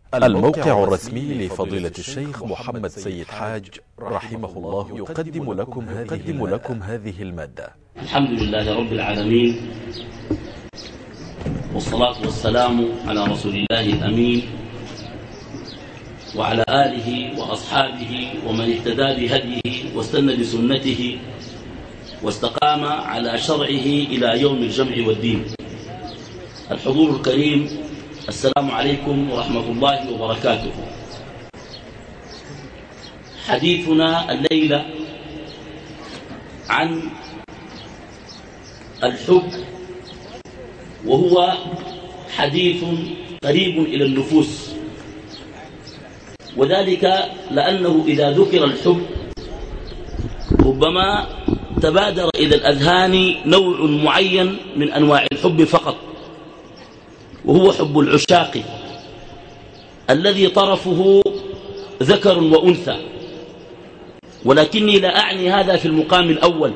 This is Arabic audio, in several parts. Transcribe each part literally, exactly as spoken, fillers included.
الموقع الرسمي لفضيلة الشيخ محمد سيد حاج رحمه الله يقدم لكم هذه, لكم هذه المادة. الحمد لله رب العالمين، والصلاة والسلام على رسول الله الأمين وعلى آله وأصحابه ومن اهتدى بهديه واستنى بسنته واستقام على شرعه إلى يوم الجمع والدين. الحضور الكريم، السلام عليكم ورحمة الله وبركاته. حديثنا الليلة عن الحب، وهو حديث قريب إلى النفوس، وذلك لأنه إذا ذكر الحب ربما تبادر إلى الأذهان نوع معين من أنواع الحب فقط، وهو حب العشاق الذي طرفه ذكر وأنثى، ولكني لا أعني هذا في المقام الأول.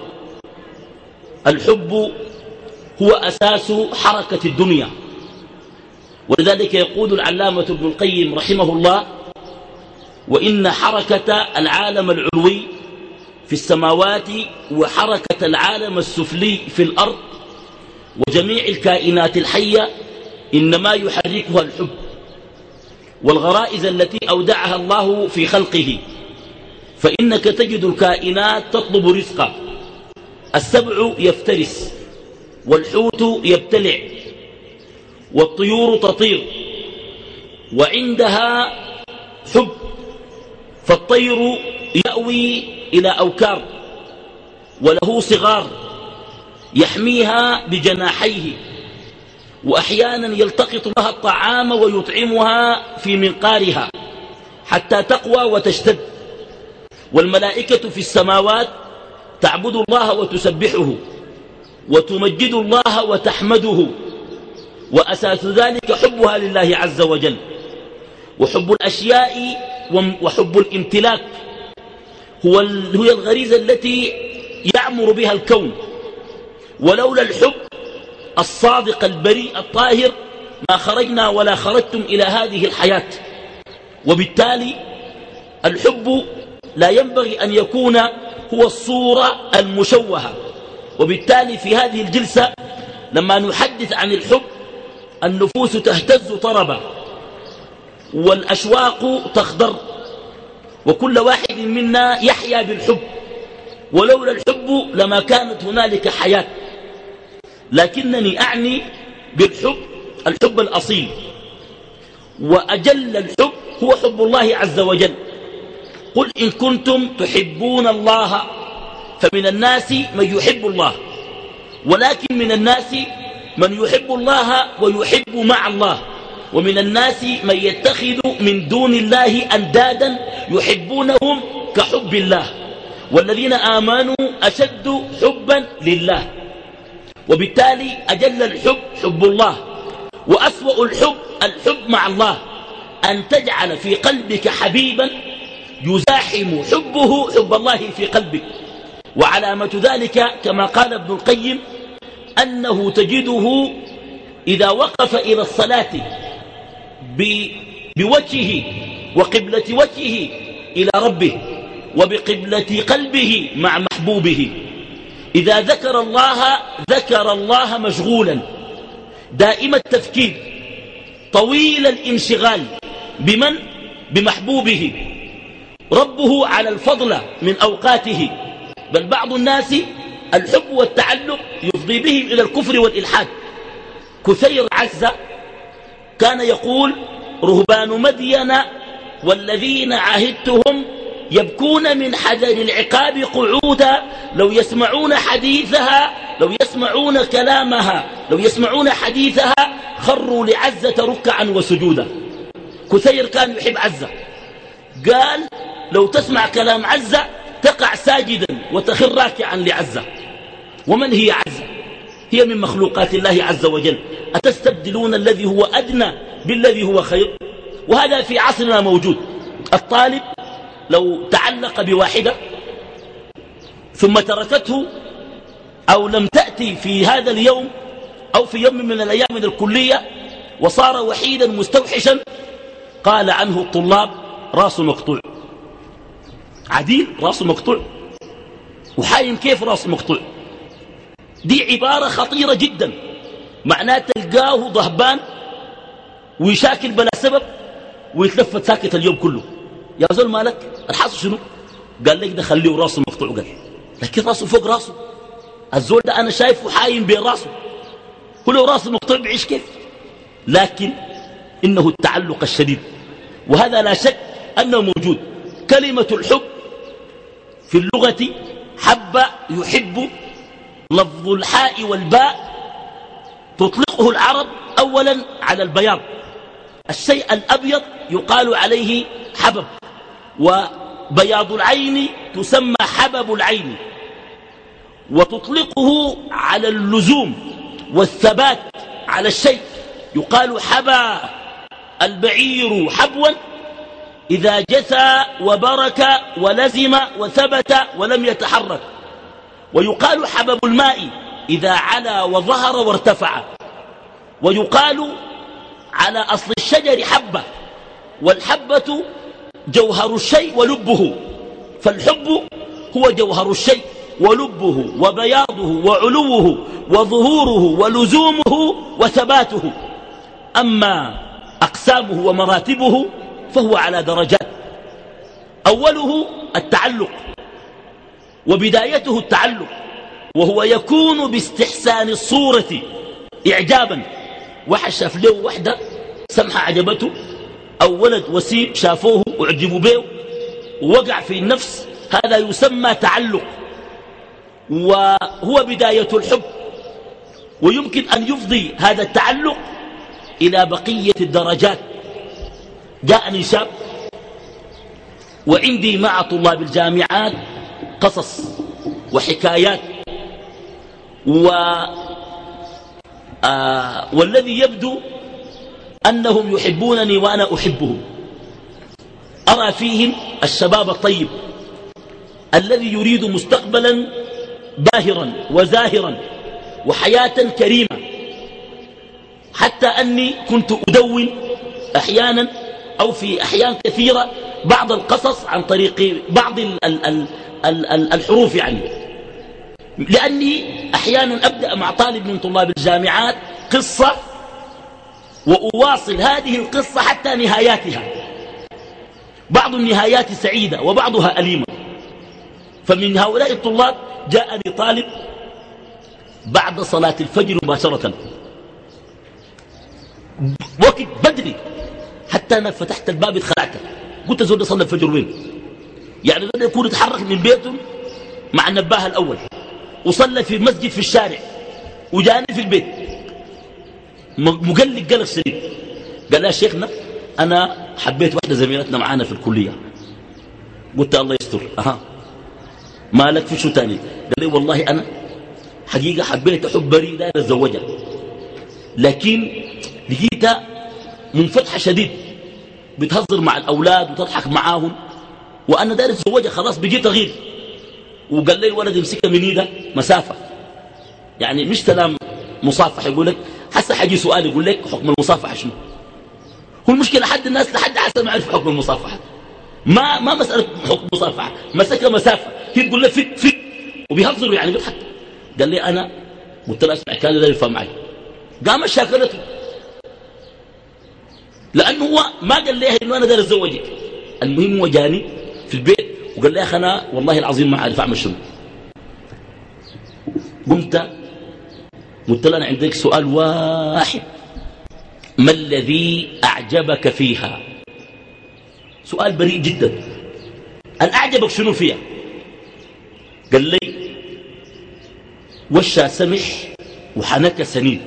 الحب هو أساس حركة الدنيا، ولذلك يقول العلامة ابن القيم رحمه الله: وإن حركة العالم العلوي في السماوات وحركة العالم السفلي في الأرض وجميع الكائنات الحية إنما يحركها الحب والغرائز التي أودعها الله في خلقه. فإنك تجد الكائنات تطلب رزقا، السبع يفترس، والحوت يبتلع، والطيور تطير، وعندها حب، فالطير يأوي إلى أوكار وله صغار يحميها بجناحيه، وأحيانا يلتقط لها الطعام ويطعمها في منقارها حتى تقوى وتشتد. والملائكة في السماوات تعبد الله وتسبحه وتمجد الله وتحمده، وأساس ذلك حبها لله عز وجل. وحب الأشياء وحب الامتلاك هو هي الغريزة التي يعمر بها الكون، ولولا الحب الصادق البريء الطاهر ما خرجنا ولا خرجتم إلى هذه الحياة. وبالتالي الحب لا ينبغي أن يكون هو الصورة المشوهة. وبالتالي في هذه الجلسة لما نحدث عن الحب النفوس تهتز طربا والأشواق تخضر، وكل واحد منا يحيا بالحب، ولولا الحب لما كانت هنالك حياة. لكنني أعني بالحب الحب الأصيل، وأجل الحب هو حب الله عز وجل. قل إن كنتم تحبون الله، فمن الناس من يحب الله، ولكن من الناس من يحب الله ويحب مع الله، ومن الناس من يتخذ من دون الله أندادا يحبونهم كحب الله، والذين آمنوا أشد حبا لله. وبالتالي أجل الحب حب الله، وأسوأ الحب الحب مع الله، أن تجعل في قلبك حبيبا يزاحم حبه حب الله في قلبك. وعلامة ذلك كما قال ابن القيم أنه تجده إذا وقف إلى الصلاة بوجهه وقبلة وجهه إلى ربه وبقبلة قلبه مع محبوبه، إذا ذكر الله ذكر الله مشغولا دائم التفكير طويل الانشغال بمن؟ بمحبوبه. ربه على الفضل من أوقاته، بل بعض الناس الحب والتعلق يفضي بهم إلى الكفر والإلحاد. كثير عزة كان يقول: رهبان مدين والذين عهدتهم يبكون من حذر العقاب قعودا، لو يسمعون حديثها لو يسمعون كلامها لو يسمعون حديثها خروا لعزة ركعا وسجودا. كثير كان يحب عزة، قال: لو تسمع كلام عزة تقع ساجدا وتخر راكعا لعزة. ومن هي عزة؟ هي من مخلوقات الله عز وجل. أتستبدلون الذي هو أدنى بالذي هو خير؟ وهذا في عصرنا موجود. الطالب لو تعلق بواحدة ثم تركته أو لم تأتي في هذا اليوم أو في يوم من الأيام من الكلية وصار وحيدا مستوحشا، قال عنه الطلاب راسه مقطوع. عديل راسه مقطوع، وحايم كيف راسه مقطوع؟ دي عبارة خطيرة جدا، معناه تلقاه ضهبان ويشاكل بلا سبب ويتلفت ساكت اليوم كله. يا زول مالك؟ الحاصل شنو؟ قال لك ده خليه راسه مقطوع. قال لكن راسه فوق راسه، الزول ده أنا شايفه حايم بين راسه، كله راسه مقطوع بعيش كيف؟ لكن إنه التعلق الشديد، وهذا لا شك أنه موجود. كلمة الحب في اللغة حب يحب، لفظ الحاء والباء تطلقه العرب أولا على البياض، الشيء الأبيض يقال عليه حبب، وبياض العين تسمى حبب العين، وتطلقه على اللزوم والثبات على الشيء، يقال حبى البعير حبوا إذا جثى وبرك ولزم وثبت ولم يتحرك، ويقال حبب الماء إذا علا وظهر وارتفع، ويقال على أصل الشجر حبة، والحبة جوهر الشيء ولبه، فالحب هو جوهر الشيء ولبه وبياضه وعلوه وظهوره ولزومه وثباته. أما أقسامه ومراتبه فهو على درجات، أوله التعلق وبدايته التعلق، وهو يكون باستحسان الصورة إعجابا. واحد شاف له وحدة سمحة عجبته، أو ولد وسيم شافوه وعجبوا به ووقع في النفس، هذا يسمى تعلق، وهو بداية الحب. ويمكن أن يفضي هذا التعلق إلى بقية الدرجات. جاءني شاب وعندي مع طلاب الجامعات قصص وحكايات، و آه والذي يبدو أنهم يحبونني وأنا أحبهم. أرى فيهم الشباب الطيب الذي يريد مستقبلا باهرا وزاهرا وحياة كريمة، حتى أني كنت أدون أحيانا أو في أحيان كثيرة بعض القصص عن طريق بعض ال ال ال ال ال الحروف، يعني لأني أحيانا أبدأ مع طالب من طلاب الجامعات قصة وأواصل هذه القصة حتى نهاياتها، بعض النهايات سعيدة وبعضها أليمة. فمن هؤلاء الطلاب جاءني طالب بعد صلاة الفجر مباشرة، وقت بدري، حتى أنا فتحت الباب اتخلعت، قلت زود صلى الفجر وين؟ يعني زود يكون يتحرك من بيته مع النباه الأول، وصلى في مسجد في الشارع، وجاني في البيت مقلق قلق شديد. قال يا شيخنا أنا حبيت واحدة زميلتنا معانا في الكلية. قلت الله يستر. أها مالك في شو تاني؟ قال لي والله أنا حقيقة حبيت أحب بريء لا أتزوجها، لكن لقيتها منفتحة شديد، بتهزر مع الأولاد وتضحك معاهم، وأنا داير أتزوجها خلاص بقيت أغير. وقال لي الولد يمسكها من إيده مسافة، يعني مش سلام مصافح، يقول لك حسا حاجي سؤال يقول لك حكم المصافحة شنو؟ هو المشكلة حد الناس لحد حسا ما يعرف حكم المصافحة، ما ما مسألة حكم المصافحة، مسكها مسافة، هي تقول له فت فت وبيهزروا يعني بيضحك. قال لي أنا قلت له اسمع كان لا يفهم معي، قام شاكلته، لأنه هو ما قال لي إنه أنا داير أتزوجك. المهم هو جاني في البيت وقال لي يا أخي أنا والله العظيم ما أعرف أعمل شنو. قمت قلت له أنا عندك سؤال واحد، ما الذي أعجبك فيها؟ سؤال بريء جدا. أن أعجبك شنو فيها؟ قال لي وشها سمح وحنك سنين.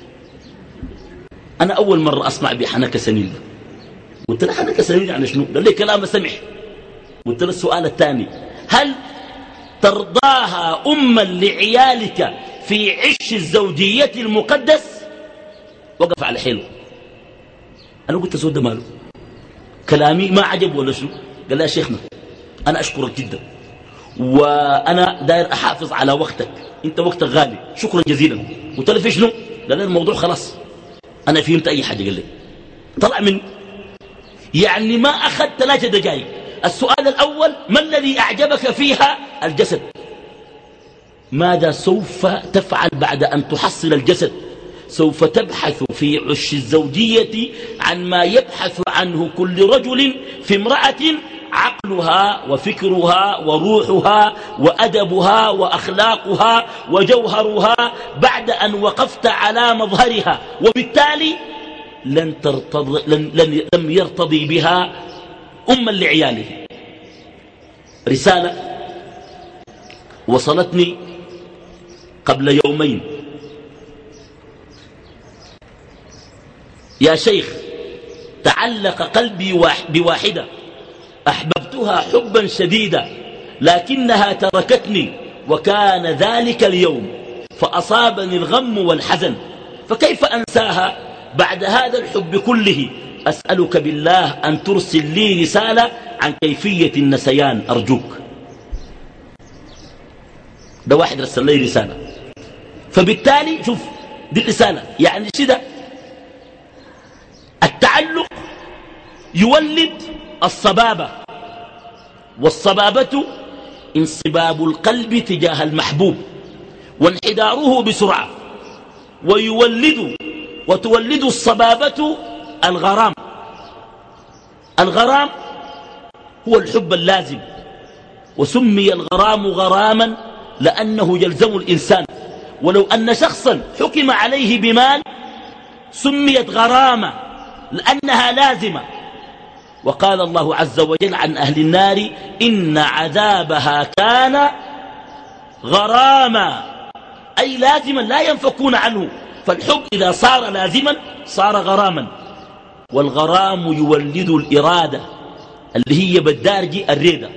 أنا أول مرة أسمع بحنك سنين. قلت له حنك سنين يعني شنو؟ قال لي كلام سمح. قلت له السؤال الثاني، هل ترضاها أما لعيالك في عش الزوجية المقدس؟ وقف على حيله. أنا قلت زود ماله، كلامي ما عجب ولا شنو؟ قال لي يا شيخنا أنا أشكرك جدا، وأنا داير أحافظ على وقتك، أنت وقتك غالي، شكرا جزيلا. قلت له في شنو؟ قال لي الموضوع خلاص أنا فهمت أي حاجة. قال لي طلع من يعني ما أخذ ثلاثة دقائق. السؤال الأول: ما الذي أعجبك فيها؟ الجسد. ماذا سوف تفعل بعد أن تحصل الجسد؟ سوف تبحث في عش الزوجية عن ما يبحث عنه كل رجل في امرأة: عقلها وفكرها وروحها وأدبها وأخلاقها وجوهرها، بعد أن وقفت على مظهرها، وبالتالي لن ترتض... لن... لن... لم يرتضي بها أما لعياله. رسالة وصلتني قبل يومين: يا شيخ، تعلق قلبي بواحدة أحببتها حبا شديدا، لكنها تركتني، وكان ذلك اليوم، فأصابني الغم والحزن، فكيف أنساها بعد هذا الحب كله؟ أسألك بالله أن ترسل لي رسالة عن كيفية النسيان أرجوك. ده واحد رسل لي رسالة. فبالتالي شوف دي الرسالة، يعني شده التعلق يولد الصبابة، والصبابة انصباب القلب تجاه المحبوب وانحداره بسرعة، ويولد وتولد الصبابة الغرام. الغرام هو الحب اللازم، وسمي الغرام غراما لأنه يلزم الإنسان، ولو أن شخصا حكم عليه بمال سميت غرامة لأنها لازمة. وقال الله عز وجل عن أهل النار: إن عذابها كان غراما، أي لازما لا ينفكون عنه. فالحب إذا صار لازما صار غراما. والغرام يولد الإرادة اللي هي بالدارجي الريدة،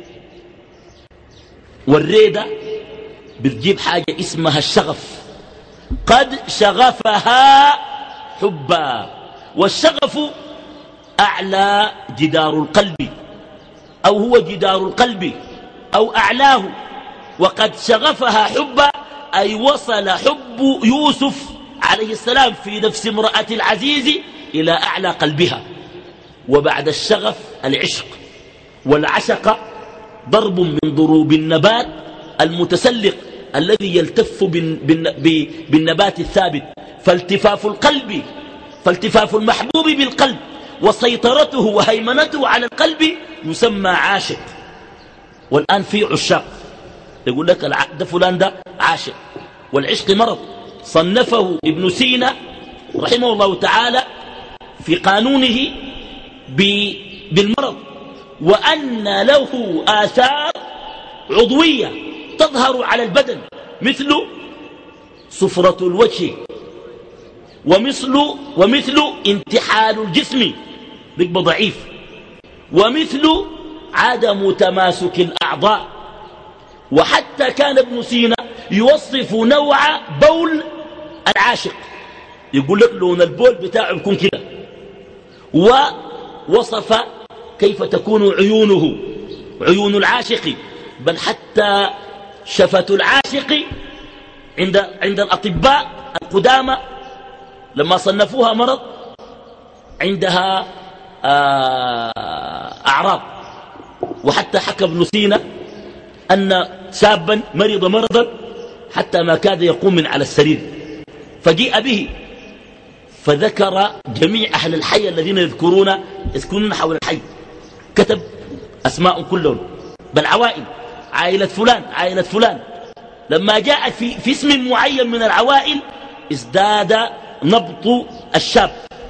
والريدة بتجيب حاجة اسمها الشغف. قد شغفها حبا، والشغف أعلى جدار القلب، أو هو جدار القلب أو أعلاه. وقد شغفها حبا أي وصل حب يوسف عليه السلام في نفس امرأة العزيز إلى أعلى قلبها. وبعد الشغف العشق، والعشق ضرب من ضروب النبات المتسلق الذي يلتف بالنبات الثابت. فالتفاف القلب فالتفاف المحبوب بالقلب وسيطرته وهيمنته على القلب يسمى عاشق. والآن في عشاق يقول لك ده فلان ده عاشق. والعشق مرض صنفه ابن سينا رحمه الله تعالى في قانونه بالمرض، وأن له آثار عضوية تظهر على البدن، مثل صفرة الوجه، ومثل, ومثل انتحال الجسم بيبقى ضعيف، ومثل عدم تماسك الأعضاء. وحتى كان ابن سينا يوصف نوع بول العاشق، يقول لك لون البول بتاعه يكون كده. ووصف كيف تكون عيونه، عيون العاشق، بل حتى شفة العاشق عند, عند الأطباء القدامى لما صنفوها مرض عندها أعراض. وحتى حكى ابن سينا أن شابا مرض مرضا حتى ما كاد يقوم من على السرير، فجيء به فذكر جميع أهل الحي الذين يذكرون يسكنون حول الحي، كتب أسماء كلهم بالعوائل، عائلة فلان عائلة فلان. لما جاء في, في اسم معين من العوائل ازداد نبط الشاب،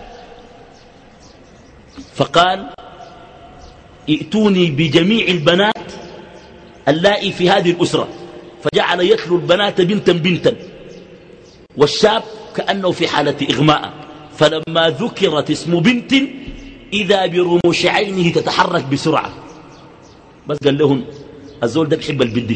فقال: ائتوني بجميع البنات اللائي في هذه الأسرة. فجعل يتلو البنات بنتا بنتا، والشاب كأنه في حالة إغماء. فلما ذكرت اسم بنت إذا برموش عينه تتحرك بسرعة، بس قال لهم الزول ده بحب البنت،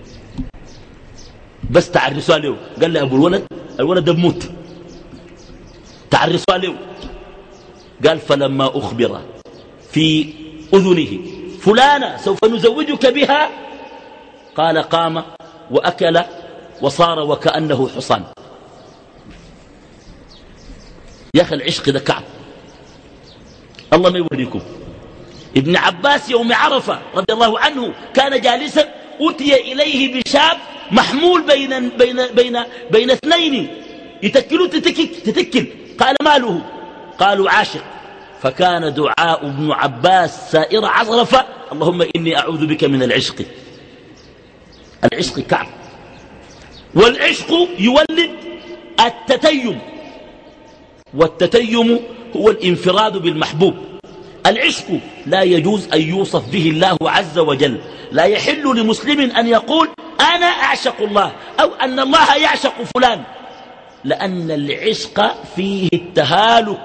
بس تعرسوا له. قال له أبو الولد الولد ده بموت، تعرسوا له. قال: فلما أخبر في أذنه فلانة سوف نزوجك بها، قال: قام وأكل وصار وكأنه حصان. يا أخي العشق ده كعب، الله ما يوريكم. ابن عباس يوم عرفة رضي الله عنه كان جالسا، أتي إليه بشاب محمول بين, بين, بين, بين اثنين يتكلوا تتكل, تتكل قال ماله؟ قالوا عاشق. فكان دعاء ابن عباس سائر عرفة اللهم إني أعوذ بك من العشق. العشق كعب، والعشق يولد التتيم، والتتيم هو الانفراد بالمحبوب. العشق لا يجوز أن يوصف به الله عز وجل. لا يحل لمسلم أن يقول أنا أعشق الله أو أن الله يعشق فلان، لأن العشق فيه التهالك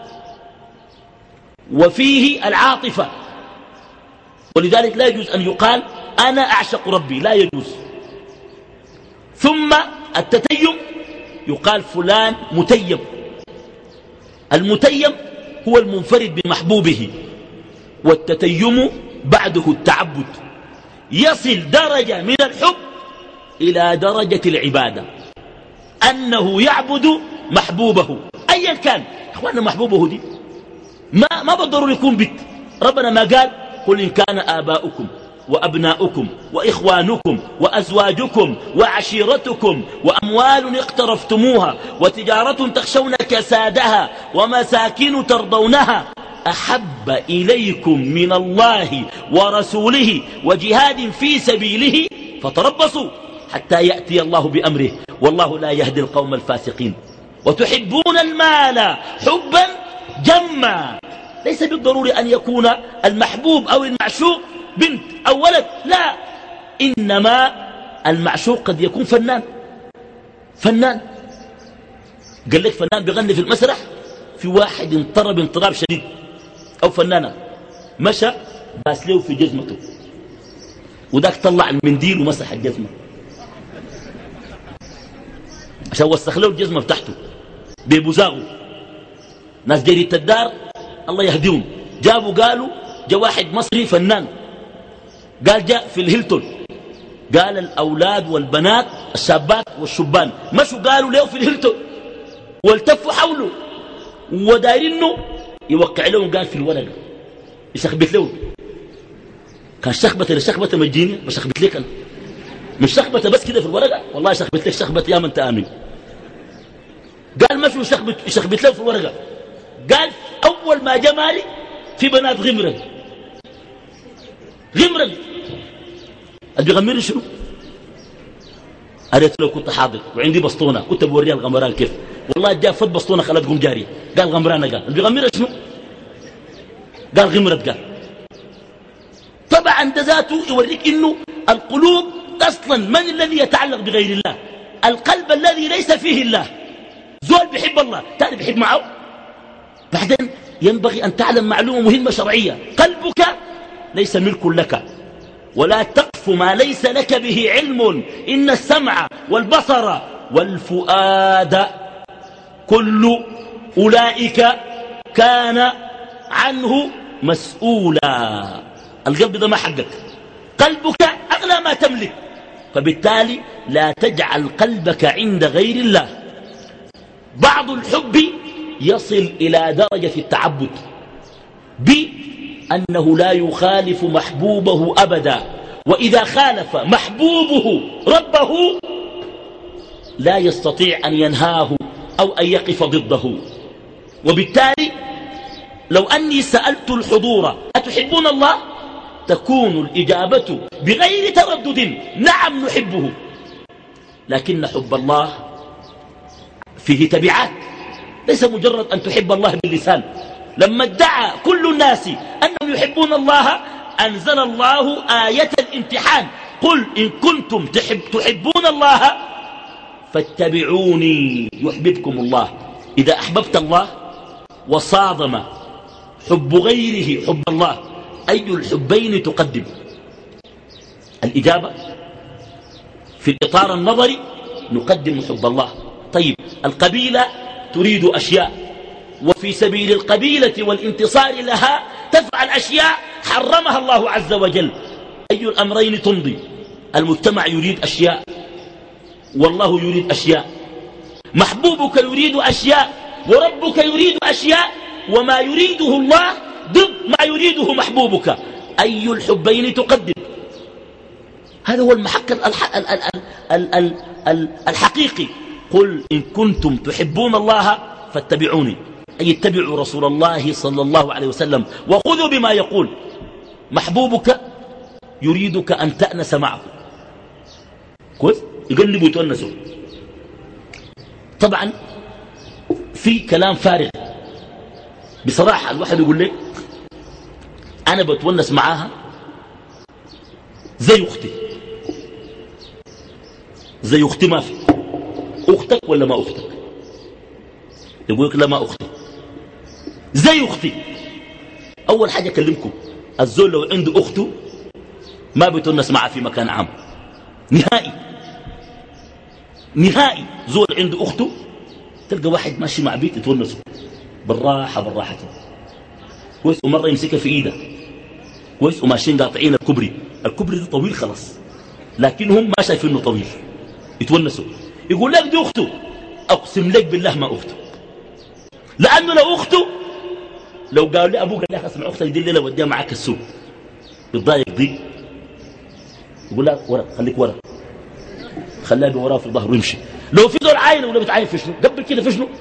وفيه العاطفة، ولذلك لا يجوز أن يقال أنا أعشق ربي، لا يجوز. ثم التتيم يقال فلان متيم. المتيم هو المنفرد بمحبوبه، والتتيم بعده التعبد، يصل درجة من الحب إلى درجة العبادة، أنه يعبد محبوبه أيا كان. إخواننا محبوبه دي ما, ما بالضروري يكون بيت. ربنا ما قال قل إن كان آباؤكم وأبناؤكم وإخوانكم وأزواجكم وعشيرتكم وأموال اقترفتموها وتجارة تخشون كسادها ومساكن ترضونها أحب إليكم من الله ورسوله وجهاد في سبيله فتربصوا حتى يأتي الله بأمره والله لا يهدي القوم الفاسقين. وتحبون المال حبا جما. ليس بالضروري أن يكون المحبوب أو المعشوق بنت أو ولد، لا، إنما المعشوق قد يكون فنان. فنان قال لك فنان بيغني في المسرح، في واحد انطرب انطراب شديد، أو فنانة مشى باس له في جزمته وذاك طلع المنديل ومسح الجزمة عشان وسخ له الجزمة بتاعته ببزاغه. ناس جريدة الدار الله يهديهم جابوا قالوا جاء واحد مصري فنان، قال جاء في الهيلتون، قال الأولاد والبنات الشابات والشبان مشوا قالوا له في الهيلتون والتفوا حوله ودايرينه يوقع لهم، قال في الورقة يشخبت له. كان شخبت لشخبت مجيني بشخبت لك أنا، مش شخبت بس كده في الورقة، والله شخبت لك شخبت يا من تآمن. قال مشوا يشخبت, يشخبت له في الورقة. قال أول ما جمالي في بنات غمرا غمرا اللي بيغمرني شنو؟ قالت له كنت حاضر وعندي بسطونة كنت بوريها الغمران كيف، والله جاء فت بسطونة خلت قوم جارية. قال غمرانة، قال اللي بيغمرها شنو؟ قال غمرت. قال طبعا ده ذاته يوريك انه القلوب اصلا من الذي يتعلق بغير الله؟ القلب الذي ليس فيه الله. زول بيحب الله تاني بيحب معه. بعدين ينبغي أن تعلم معلومة مهمة شرعية، قلبك ليس ملك لك، ولا تقف ما ليس لك به علم، إن السمع والبصر والفؤاد كل أولئك كان عنه مسؤولا. القلب ده ما حقك، قلبك أغلى ما تملك، فبالتالي لا تجعل قلبك عند غير الله. بعض الحب يصل إلى درجة التعبد بأنه لا يخالف محبوبه أبدا، وإذا خالف محبوبه ربه لا يستطيع أن ينهاه أو أن يقف ضده. وبالتالي لو أني سألت الحضور أتحبون الله؟ تكون الإجابة بغير تردد نعم نحبه. لكن حب الله فيه تبعات، ليس مجرد أن تحب الله باللسان. لما ادعى كل الناس أنهم يحبون الله أنزل الله آية الامتحان، قل إن كنتم تحب تحبون الله فاتبعوني يحببكم الله. إذا أحببت الله وصادم حب غيره حب الله، أي الحبين تقدم؟ الإجابة في الإطار النظري نقدم حب الله. طيب القبيلة تريد أشياء، وفي سبيل القبيلة والانتصار لها تفعل أشياء حرمها الله عز وجل، أي الأمرين تمضي؟ المجتمع يريد أشياء والله يريد أشياء، محبوبك يريد أشياء وربك يريد أشياء، وما يريده الله ضد ما يريده محبوبك، أي الحبين تقدم. هذا هو المحك الحقيقي. قل إن كنتم تحبون الله فاتبعوني، أي اتبعوا رسول الله صلى الله عليه وسلم وخذوا بما يقول. محبوبك يريدك أن تأنس معه، كويس، يقلبوا يتونسوا. طبعا في كلام فارغ بصراحة. الواحد يقول لك أنا بتونس معاها زي أختي. زي أختي ما في. أختك ولا ما أختك؟ يقول لك لا ما أختي. زي أختي. أول حاجة أكلمكم، الزول لو عنده أخته ما بيتونس معها في مكان عام نهائي نهائي. زول عنده أخته تلقى واحد ماشي مع بيت يتونسوا بالراحة بالراحة كده، كويس، ومرة يمسكها في إيده، كويس، وماشيين قاطعين الكبري. الكبري ده طويل خلاص، لكنهم ما شايفينه طويل، يتونسوا. يقول لك دي أخته، أقسم لك بالله ما أخته، لأنه لو أخته لو قال لي أبوك قال لي أسمع أختك دي الليلة وديها معاك السوق بتضايق دي، يقول لك ورا، خليك ورا، خليها بوراه في الظهر ويمشي. لو في دول عاين ولا بتعاين في شنو؟ قبل كده في شنو؟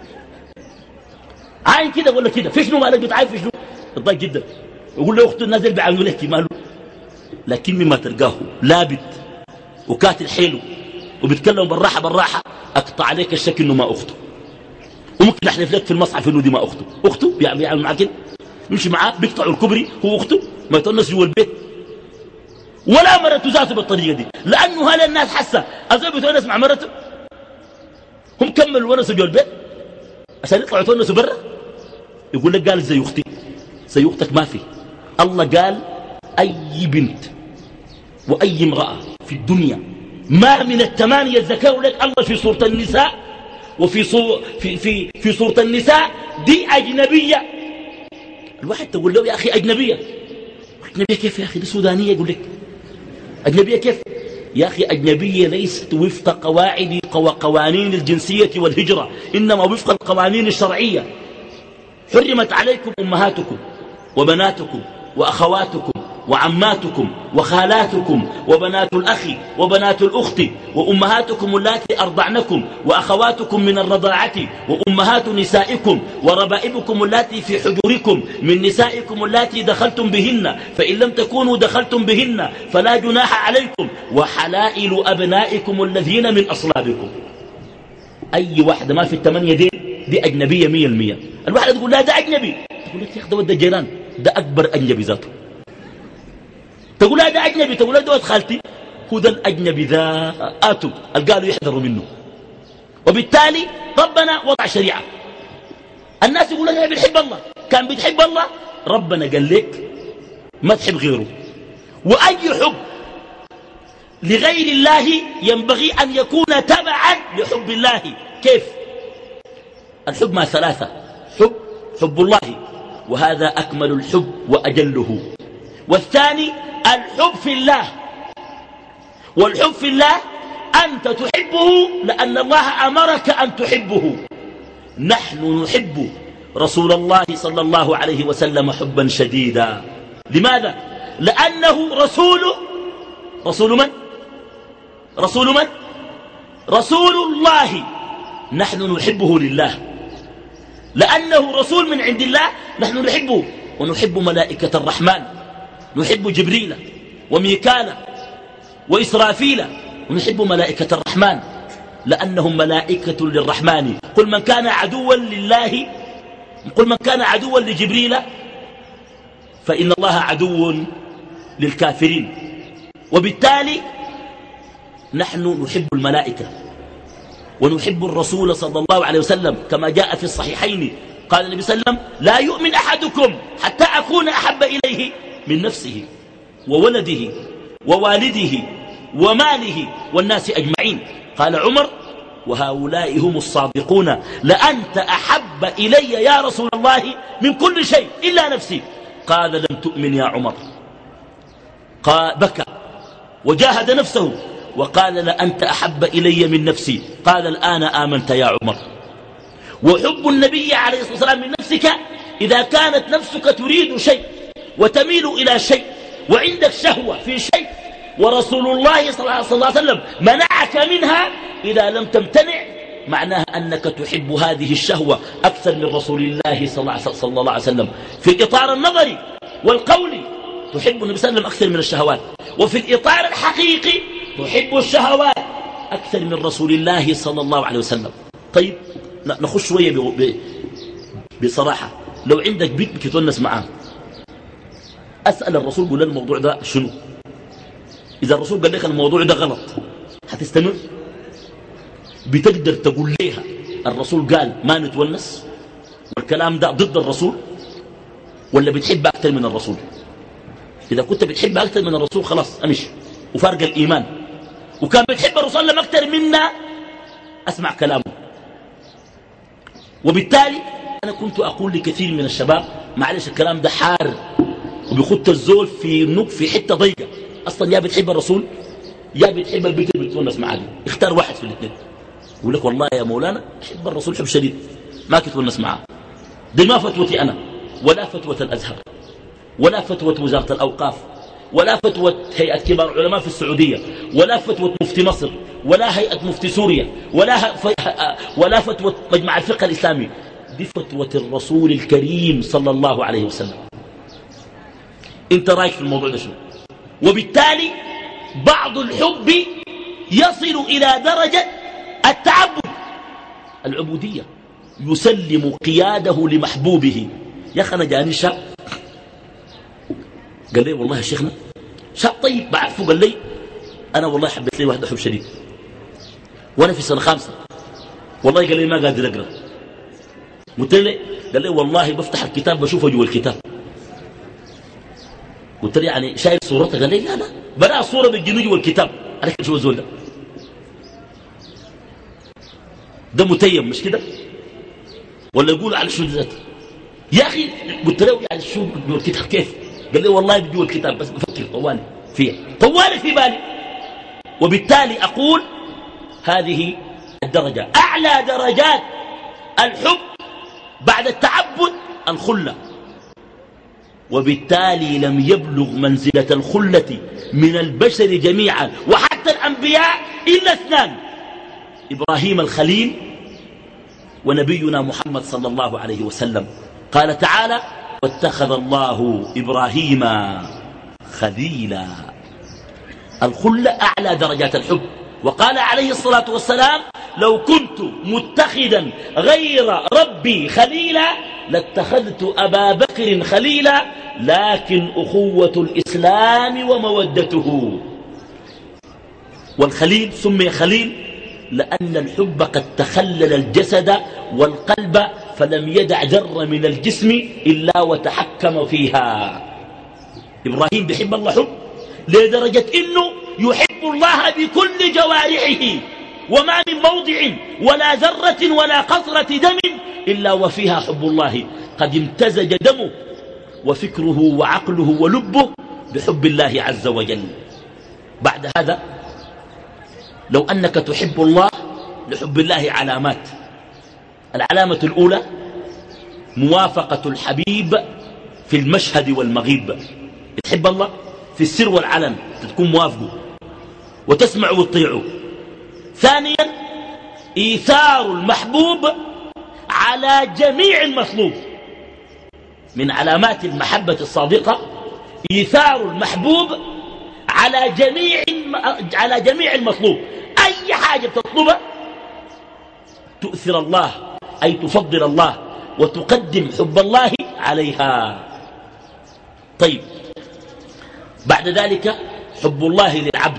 عاين كده ولا كده في شنو؟ مالك بتعاين في شنو؟ بتضايق جدا. يقول له أخته الناس اللي بيعاينوا لك ماله، لكن مما تلقاه لابد وكاتل حيله وبيتكلم بالراحة بالراحة، أقطع عليك الشك إنه ما أخته. وممكن أحلف لك في المصحف إنه دي ما أخته. أخته بيعمل معاه كده، يمشي معاه بيقطعوا الكبري، هو أخته ما يتونس جوا البيت ولا مرته ذاته بالطريقة دي، لأنه هلا الناس حسه أزول بيتونس مع مرته. هم كملوا ونسوا جوا البيت عشان يطلعوا يتونسوا برا. يقول لك قال زي أختي، زي أختك ما في. الله قال أي بنت وأي امرأة في الدنيا ما من الثمانية ذكروا لك الله في سورة النساء، وفي صور في في في سورة النساء دي أجنبية. الواحد تقول له يا أخي أجنبية، أجنبية كيف يا أخي؟ دي سودانية. يقول لك أجنبية كيف يا أخي؟ أجنبية ليست وفق قواعد وقوانين الجنسية والهجرة، إنما وفق القوانين الشرعية. حرمت عليكم أمهاتكم وبناتكم وأخواتكم وعماتكم وخالاتكم وبنات الأخ وبنات الأخت وأمهاتكم اللاتي أرضعنكم وأخواتكم من الرضاعة وأمهات نسائكم وربائبكم اللاتي في حجوركم من نسائكم اللاتي دخلتم بهن، فإن لم تكونوا دخلتم بهن فلا جناح عليكم، وحلائل أبنائكم الذين من أصلابكم. أي واحدة ما في الثمانية دي دي أجنبية مية المية. الواحد تقول لا ده أجنبي، تقول لك يا أخي ده ود الجيران، ده أكبر أجنبي ذاته. تقول لا ده أجنبي، تقول لا ده ود خالتي، هو ده الأجنبي ذاته قالوا يحذروا منه. وبالتالي ربنا وضع شريعة. الناس يقول لك بنحب الله، كان بتحب الله ربنا قال لك ما تحب غيره. وأي حب لغير الله ينبغي أن يكون تبعا لحب الله. كيف؟ الحب مع ثلاثة: حب حب الله، وهذا أكمل الحب وأجله. والثاني الحب في الله، والحب في الله أنت تحبه لأن الله أمرك أن تحبه. نحن نحب رسول الله صلى الله عليه وسلم حبا شديدا. لماذا؟ لأنه رسول رسول من؟ رسول من؟ رسول الله. نحن نحبه لله، لأنه رسول من عند الله نحن نحبه. ونحب ملائكة الرحمن، نحب جبريل وميكال وإسرافيل، ونحب ملائكة الرحمن لأنهم ملائكة للرحمن. قل من كان عدوا لله، قل من كان عدوا لجبريل فإن الله عدو للكافرين. وبالتالي نحن نحب الملائكة ونحب الرسول صلى الله عليه وسلم، كما جاء في الصحيحين قال النبي صلى الله عليه وسلم: لا يؤمن أحدكم حتى أكون أحب إليه من نفسه وولده ووالده وماله والناس أجمعين. قال عمر: وهؤلاء هم الصادقون، لأنت أحب إلي يا رسول الله من كل شيء إلا نفسي. قال: لم تؤمن يا عمر. قال بكى وجاهد نفسه وقال: لأنت أحب إلي من نفسي. قال: الآن آمنت يا عمر. وحب النبي عليه الصلاة والسلام من نفسك إذا كانت نفسك تريد شيء وتميل إلى شيء وعندك شهوة في شيء ورسول الله صلى الله عليه وسلم منعك منها، إذا لم تمتنع معناها أنك تحب هذه الشهوة أكثر من رسول الله صلى الله عليه وسلم. في الإطار النظري والقولي تحب النبي صلى الله عليه وسلم أكثر من الشهوات، وفي الإطار الحقيقي تحب الشهوات أكثر من رسول الله صلى الله عليه وسلم. طيب نخش شوية بصراحة، لو عندك بيت بتتونس معاه أسأل الرسول قول الموضوع ده شنو؟ إذا الرسول قال لك الموضوع ده غلط هتستمر؟ بتقدر تقول ليها الرسول قال ما نتونس والكلام ده ضد الرسول، ولا بتحب أكثر من الرسول؟ إذا كنت بتحب أكثر من الرسول خلاص أمشي وفارق الإيمان، وكان بتحب الرسول لما أكثر منا أسمع كلامه. وبالتالي أنا كنت أقول لكثير من الشباب معلش الكلام ده حار وبيخط الزول في نوك في حتة ضيقة، أصلا يا بتحب الرسول يا بتحب البيت اللي بتونس معاه، اختار واحد في الاثنين. يقول لك والله يا مولانا أحب الرسول حب شديد ما كتونس معاه. دي ما فتوتي أنا ولا فتوة الأزهر ولا فتوة وزارة الأوقاف ولا فتوة هيئة كبار العلماء في السعودية ولا فتوة مفتي مصر ولا هيئة مفتي سوريا ولا, ولا فتوة مجمع الفقه الإسلامي، دي فتوة الرسول الكريم صلى الله عليه وسلم. انت رايك في الموضوع ده شنو؟ وبالتالي بعض الحب يصل إلى درجة التعبد، العبودية، يسلم قياده لمحبوبه. يا أخي أنا جاني شاب قال لي والله يا شيخنا شاب طيب بعرفه، قال لي أنا والله حبيت لي واحدة حب شديد وأنا في سنة خامسة، والله قال لي ما قادر أقرأ. قلت له قال لي والله بفتح الكتاب بشوفه جوا الكتاب. قلت له يعني شايف صورتها؟ قال لي لا لا بلا صورة بالجنوب جوا الكتاب. أنا كيف شو الزول ده؟ ده متيم مش كده؟ ولا يقول على شو ذاته؟ يا أخي قلت له يعني شو جوا الكتاب كيف؟ قال لي والله جوا الكتاب بس بفكر طوالي فيها طوالي في بالي. وبالتالي أقول هذه الدرجة أعلى درجات الحب بعد التعبد الخلة، وبالتالي لم يبلغ منزلة الخلة من البشر جميعا وحتى الأنبياء إلا اثنان، إبراهيم الخليل ونبينا محمد صلى الله عليه وسلم. قال تعالى واتخذ الله إبراهيم خليلا. الخلة أعلى درجات الحب. وقال عليه الصلاة والسلام لو كنت متخذا غير ربي خليلا لاتخذت أبا بكر خليلا، لكن أخوة الإسلام ومودته. والخليل سمي خليل لأن الحب قد تخلل الجسد والقلب فلم يدع ذرة من الجسم إلا وتحكم فيها. إبراهيم بيحب الله حب لدرجة إنه يحب الله بكل جوارحه، وما من موضع ولا ذرة ولا قطرة دم إلا وفيها حب الله، قد امتزج دمه وفكره وعقله ولبه بحب الله عز وجل. بعد هذا لو أنك تحب الله لحب الله علامات. العلامة الأولى موافقة الحبيب في المشهد والمغيب. تحب الله في السر والعلن تكون موافقه وتسمع وتطيعه. ثانيا إيثار المحبوب على جميع المطلوب. من علامات المحبة الصادقة إيثار المحبوب على جميع على جميع المطلوب. أي حاجة تطلبها تؤثر الله أي تفضل الله وتقدم حب الله عليها. طيب بعد ذلك حب الله للعبد.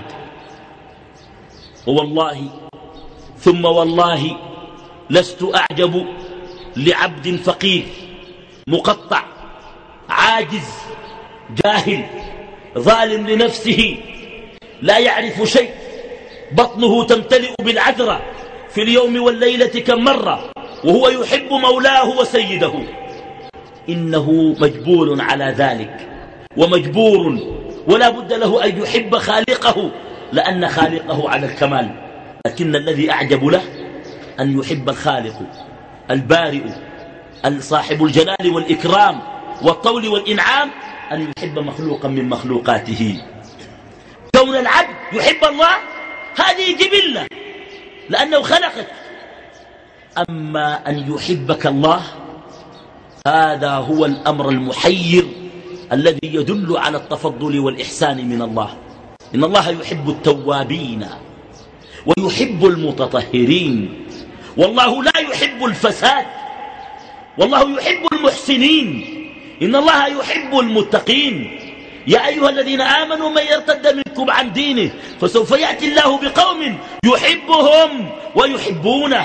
والله ثم والله لست أعجب لعبد فقير مقطع عاجز جاهل ظالم لنفسه لا يعرف شيء، بطنه تمتلئ بالعذرة في اليوم والليلة كم مرة، وهو يحب مولاه وسيده. إنه مجبول على ذلك ومجبور، ولا بد له أن يحب خالقه لأن خالقه على الكمال. لكن الذي أعجب له أن يحب الخالق البارئ صاحب الجلال والإكرام والطول والإنعام أن يحب مخلوقا من مخلوقاته. كون العبد يحب الله هذه جبلة لأنه خلقك. أما أن يحبك الله هذا هو الأمر المحير الذي يدل على التفضل والإحسان من الله. إن الله يحب التوابين ويحب المتطهرين، والله لا يحب الفساد، والله يحب المحسنين. إن الله يحب المتقين. يا أيها الذين آمنوا من يرتد منكم عن دينه فسوف يأتي الله بقوم يحبهم ويحبونه.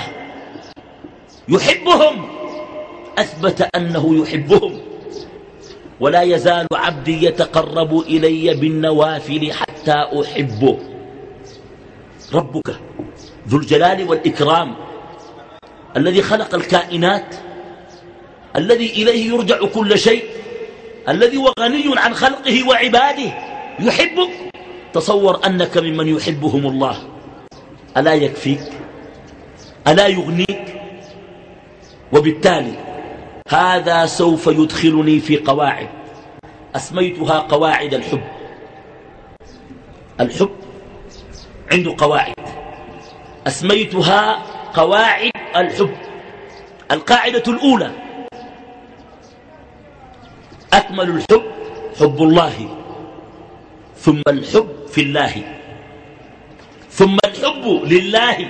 يحبهم أثبت أنه يحبهم. ولا يزال عبدي يتقرب إلي بالنوافل حتى أحبه. ربك ذو الجلال والإكرام الذي خلق الكائنات، الذي إليه يرجع كل شيء، الذي هو غني عن خلقه وعباده، يحبك. تصور أنك ممن يحبهم الله، ألا يكفيك؟ ألا يغنيك؟ وبالتالي هذا سوف يدخلني في قواعد أسميتها قواعد الحب. الحب عنده قواعد أسميتها قواعد الحب. القاعدة الأولى: أكمل الحب حب الله، ثم الحب في الله، ثم الحب لله.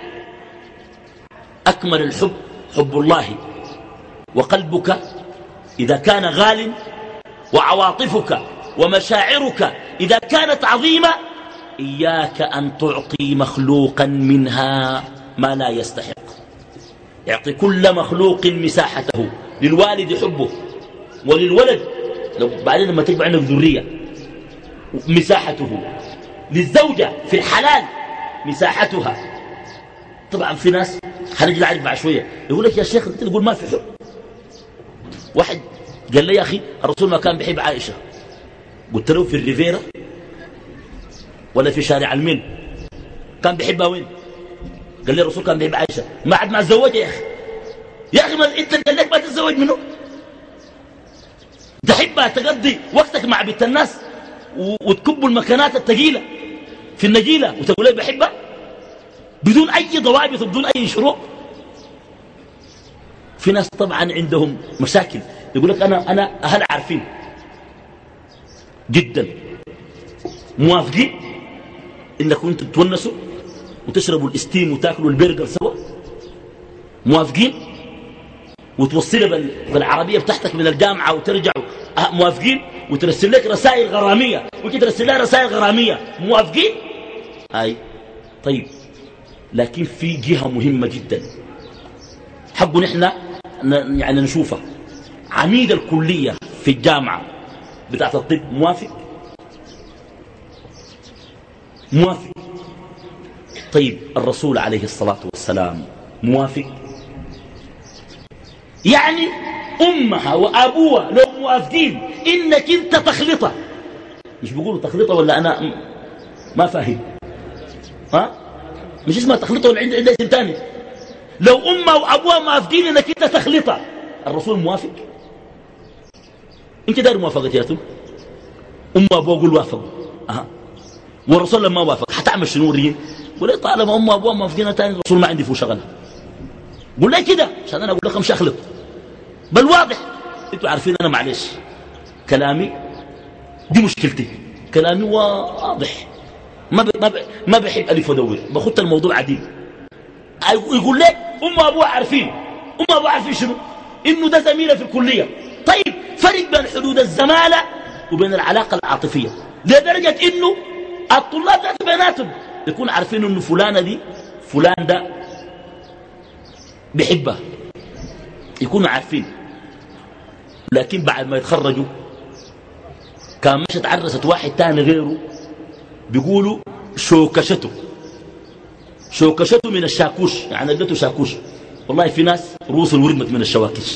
أكمل الحب حب الله، وقلبك إذا كان غال، وعواطفك ومشاعرك إذا كانت عظيمة، إياك أن تعطي مخلوقا منها ما لا يستحق. يعطي كل مخلوق مساحته. للوالد حبه، وللولد لو بعدين لما تجمع عندك ذرية مساحته، للزوجة في الحلال مساحتها. طبعا في ناس هنجي نعرف بعد شوية يقول لك يا شيخ انت تقول ما في حب. واحد قال لي يا أخي الرسول ما كان بيحب عائشة. قلت له في الريفيرا ولا في شارع المين؟ كان بيحبها وين؟ قال لي الرسول كان بيحب عائشة. ما عاد ما تزوجها يا أخي. يا أخي ما انت قال لك ما تتزوج منه؟ تحبها تقضي وقتك مع بنت الناس وتكب المكانات الثقيلة في النجيلة وتقول لي بحبها بدون أي ضوابط بدون أي شروط. في ناس طبعا عندهم مشاكل، يقول لك أنا أنا أهل عارفين جدا موافقين إنكم أنتم تتونسوا وتشربوا الاستيم وتاكلوا البرجر سوا، موافقين وتوصلها بالعربية بتاعتك من الجامعة وترجعوا موافقين، وترسل لك رسائل غرامية وكي ترسل لها رسائل غرامية، موافقين؟ هاي طيب. لكن في جهة مهمة جدا حقه نحن يعني نشوفها. عميد الكلية في الجامعة بتاعت الطب موافق؟ موافق. طيب الرسول عليه الصلاة والسلام موافق؟ يعني أمها وأبوها لو موافقين إنك أنت تخلطة، مش بيقولوا تخلطة ولا أنا ما فاهم؟ ها؟ مش اسمها تخلطة ولا عندها اسم تاني؟ لو أمها وأبوها موافقين إنك أنت تخلطة، الرسول موافق؟ أنت داير موافقتياتهم؟ أمها وأبوها قول وافقوا، أها، والرسول لما وافق حتعمل شنو؟ وريين قول طالما أمها وأبوها موافقين تاني الرسول ما عندي فيه شغلها. قول لي كده عشان أنا أقول لكم مش أخلط، بل واضح. انتوا عارفين أنا معلش كلامي دي مشكلتي، كلامي واضح، ما ب... ما, ب... ما بحب ألف ودور، بخط الموضوع عديد. يقول لك أم وأبوها عارفين، أم وأبوها عارفين شنو؟ إنه ده زميله في الكلية. طيب فرق بين حدود الزمالة وبين العلاقة العاطفية لدرجة إنه الطلاب ذات بيناتهم يكون عارفين إنه فلانة دي فلان ده بحبها، يكونوا عارفين. لكن بعد ما يتخرجوا كان مش اتعرست واحد تاني غيره بيقولوا شوكشته شوكشته من الشاكوش، يعني ادته شاكوش. والله في ناس روس ورمت من الشواكش،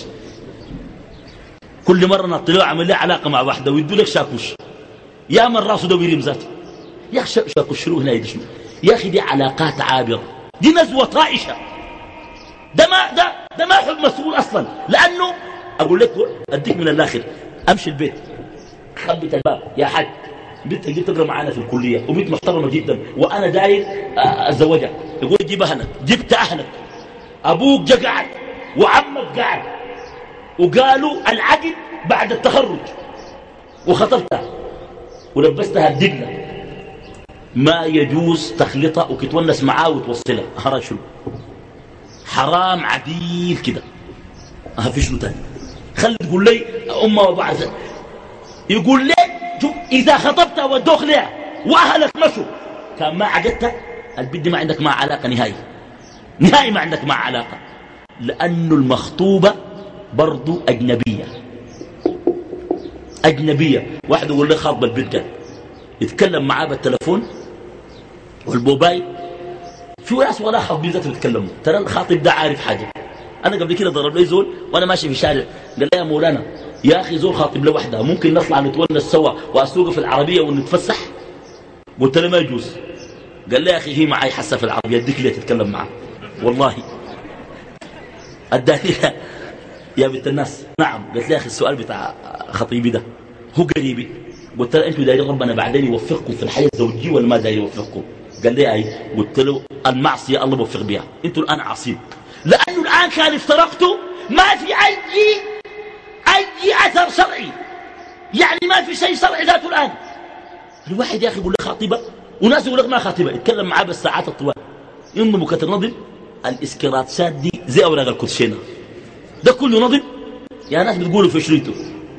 كل مرة نطلعوا عمل لها علاقة مع واحدة ويدوا لك شاكوش، يا من راسه ده ويرم ذاته. يا أخي شاكوش شنو هنا يدشمل؟ يا أخي دي علاقات عابرة، دي نزوة طائشة، ده ما ده ده ما حب مسؤول أصلا. لأنه أقول لك أديك من الآخر، أمشي البيت خبت الباب يا حاج بنتك دي تقرا معانا في الكليه وبنت محترمه جدا وانا داير اتزوجها. يقول جيب اهلك. جبت اهلك، ابوك جا قعد وعمك قعد وقالوا العقد بعد التخرج وخطبتها ولبستها الدبله، ما يجوز تخلطها وتتونس معاه وتوصلها. هذا شنو؟ حرام عديل كده. ها في شنو تاني؟ خلي تقول لي امه وابوها. يقول لي شوف اذا خطبتها ودوخ لها واهلك مشوا كان ما عقدتها البنت ما عندك معها علاقه نهائي نهائي ما عندك معها علاقه، لانه المخطوبه برضو اجنبيه اجنبيه. واحد يقول لي خاطب البنت يتكلم معاه بالتلفون والموبايل، في ناس ولا خاطبين ذاته بيتكلموا. ترى الخاطب ده عارف حاجه. انا قبل كده ضرب لي زول وانا ماشي في الشارع قال لي يا مولانا يا اخي زول خاطب له وحده ممكن نطلع نتونس سوا واسوق في العربيه ونتفسح؟ قلت له ما يجوز. قال لي يا اخي هي معي حسه في العربيه اديك ليه تتكلم معاه؟ والله اداني يا بنت الناس. نعم. قلت لي يا اخي السؤال بتاع خطيبي ده هو قريبي. قلت له انتوا دايرين ربنا بعدين يوفقكم في الحياه الزوجيه ولا ما داير يوفقكم؟ قال لي اي. قلت له المعصيه الله بوفق بها، انتوا الان عاصين. لانه الان كان افترقتوا ما في اي اي اثر شرعي، يعني ما في شيء شرعي ذاته الان. الواحد يا اخي يقول لك خاطبه وناس يقول لك ما خاطبه، يتكلم معاه بالساعات الطوال انه مكتر نظم. الاسكراتشات دي زي اوراق الكوتشينه ده كله نظم. يا ناس بتقولوا في شريته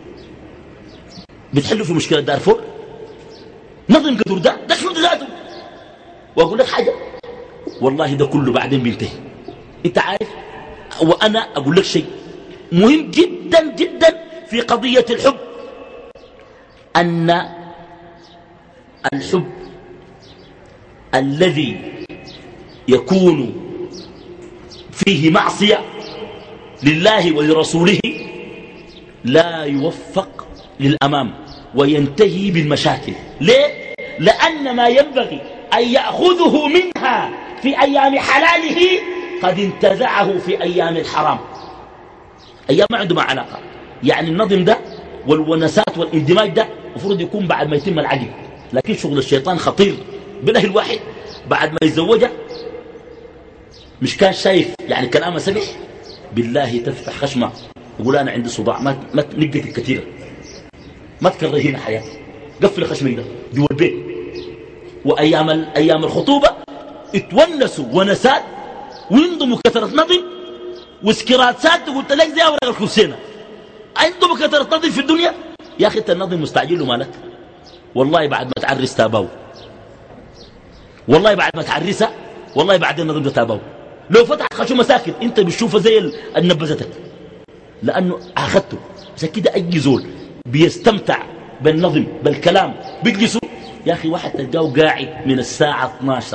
بتحلوا في مشكله دارفور نظم قدر ده ده شنو ذاته. واقول لك حاجه والله ده كله بعدين بينتهي. انت عارف وانا اقول لك شيء مهم جدا جدا في قضيه الحب، ان الحب الذي يكون فيه معصيه لله ولرسوله لا يوفق للامام وينتهي بالمشاكل. ليه؟ لان ما ينبغي ان ياخذه منها في ايام حلاله قد انتزعه في ايام الحرام. ايام ما عنده مع علاقه. يعني النظم ده والونسات والاندماج ده المفروض يكون بعد ما يتم العقد، لكن شغل الشيطان خطير. بالله الواحد بعد ما يتزوجها مش كان شايف يعني كلامه سمح بالله تفتح خشمه يقول انا عندي صداع ما ما نقتك كثيره ما تكرهينا حياتي قفل خشمك ده جوا البيت. وايام ايام الخطوبه اتونسوا ونسات وينضموا كثره نظم وسكراتات. قلت لك زي اوراق الكوسينه عندهم كثره نظم في الدنيا. يا اخي انت النظم مستعجل له مالك؟ والله بعد ما تعرس تاباو، والله بعد ما تعرسها والله بعد النظم ده تاباو. لو فتحت خشومه ساكت انت بتشوفها زي النبذتك لانه اخذته. عشان كده اي زول بيستمتع بالنظم بالكلام بيجلسوا. يا اخي واحد تلقاه قاعد من الساعه اثناشر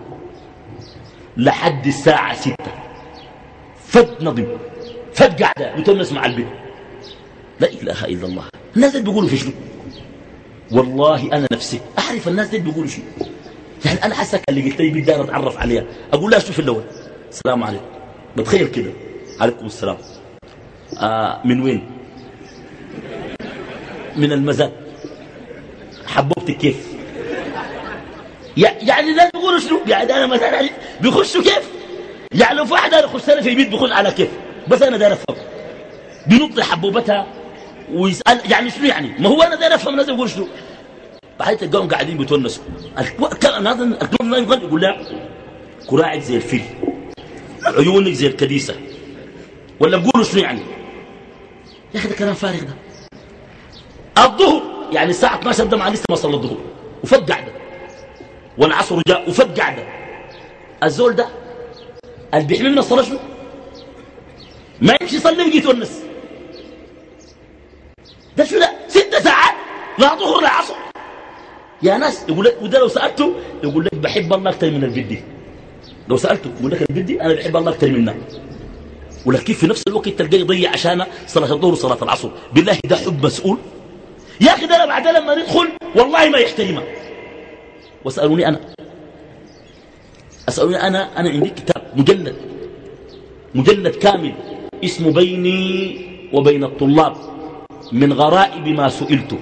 لحد الساعه ستة فد نظم فد قاعده بتونس مع البيت. لا اله الا الله. الناس دي بيقولوا في شنو؟ والله انا نفسي اعرف الناس دي بيقولوا شنو. يعني انا حسك اللي قلت لي بدي اتعرف عليها اقول لها شوف الاول السلام عليكم بتخيل كده عليكم السلام آه من وين؟ من المزاد. حبوبتك كيف؟ يعني الناس بيقولوا شنو؟ يعني انا مثلا بيخشوا كيف؟ يعني لو في واحد داير يخش في البيت بيخش على كيف؟ بس انا داير افهم بينط حبوبتها ويسال يعني شنو يعني؟ ما هو انا داير افهم الناس بيقولوا شنو. بعدين تلقاهم قاعدين بيتونسوا. الكلام هذا الكلام يقول يقول لا كراعك زي الفيل عيونك زي الكديسه ولا بيقولوا شنو يعني؟ يا اخي ده كلام فارغ ده. الظهر يعني الساعه اثناشر ده مع لسه ما صلى الظهر وفد قعده والعصر جاء وفد قعده. الزول ده اللي بيحمي من الصلاه شنو؟ ما يمشي يصلي ويجي يتونس. ده شو ده؟ ست ساعات لا ظهر لا عصر. يا ناس يقول لك وده لو سالته يقول لك بحب الله اكثر من البدي. لو سالته يقول لك البدي انا بحب الله اكثر منها. ولكن في نفس الوقت تلقاه يضيع عشان صلاه الظهر وصلاه العصر. بالله ده حب مسؤول؟ يا اخي ده انا بعد لما ندخل والله ما يحترمها. واسالوني انا اسالوني انا انا عندي كتاب مجلد مجلد كامل اسمه بيني وبين الطلاب من غرائب ما سئلته.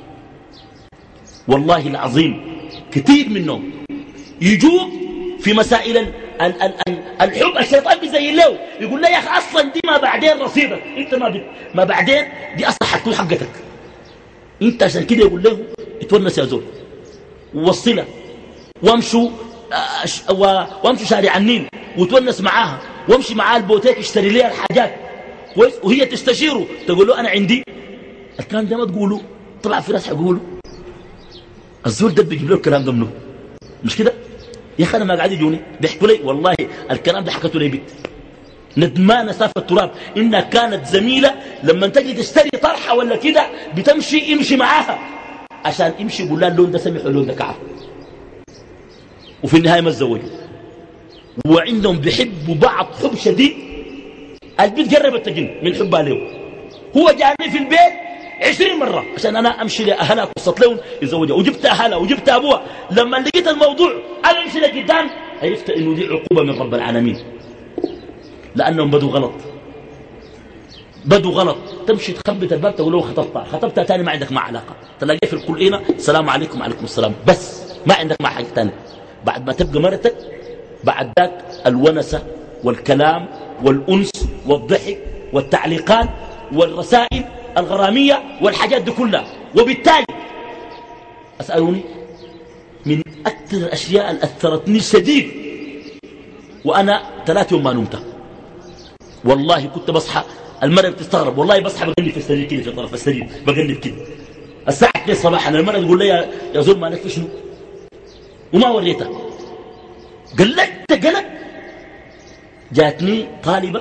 والله العظيم كثير منهم يجوب في مسائل ال ال ال ال الحب. الشيطان بيزين له يقول له يا اخي اصلا دي ما بعدين رصيدك انت، ما, ما بعدين دي اصلا حتكون حقتك انت. عشان كده يقول له اتونس يا زول ووصلها وامشوا وامشوا شارع النيل وتونس معاها، وامشي معاها البوتيك اشتري ليها الحاجات كويس، وهي تستشيره تقول له انا عندي الكلام ده. ما تقوله طلع في ناس حيقولوا الزول ده بيجيب له الكلام ده منه، مش كده يا اخي؟ انا ما قاعد يجوني بيحكوا لي والله الكلام ده حكته لي بنت ندمانه سافه التراب انها كانت زميله، لما تجي تشتري طرحه ولا كده بتمشي يمشي معاها عشان يمشي يقول لها اللون ده سمح واللون ده كعب، وفي النهايه ما تزوجوا. وعندهم بيحبوا بعض حب شديد. البيت قربت تجن من حبها له. هو جاني في البيت عشرين مرة عشان أنا أمشي لأهلها قصة لهم يزوجها، وجبت أهلها وجبت أبوها. لما لقيت الموضوع أنا أمشي لقدام عرفت إنه دي عقوبة من رب العالمين، لأنهم بدوا غلط بدوا غلط. تمشي تخبط الباب تقول له خطبتها خطبتها تاني ما عندك مع علاقة، تلاقيه في القلقينة السلام عليكم وعليكم السلام بس، ما عندك مع حاجة تانية. بعد ما تبقى مرتك بعد ذاك الونسة والكلام والأنس والضحك والتعليقات والرسائل الغرامية والحاجات دي كلها. وبالتالي أسألوني من أكثر الأشياء اللي أثرتني شديد وأنا ثلاث يوم ما نمت، والله كنت بصحى المرأة بتستغرب، والله بصحى بغني في السرير كده في طرف السرير بغني كده الساعة اثنين صباحا. المرأة تقول لي يا زول ما لك شنو وما وريتها قلت قلت. جاتني طالبة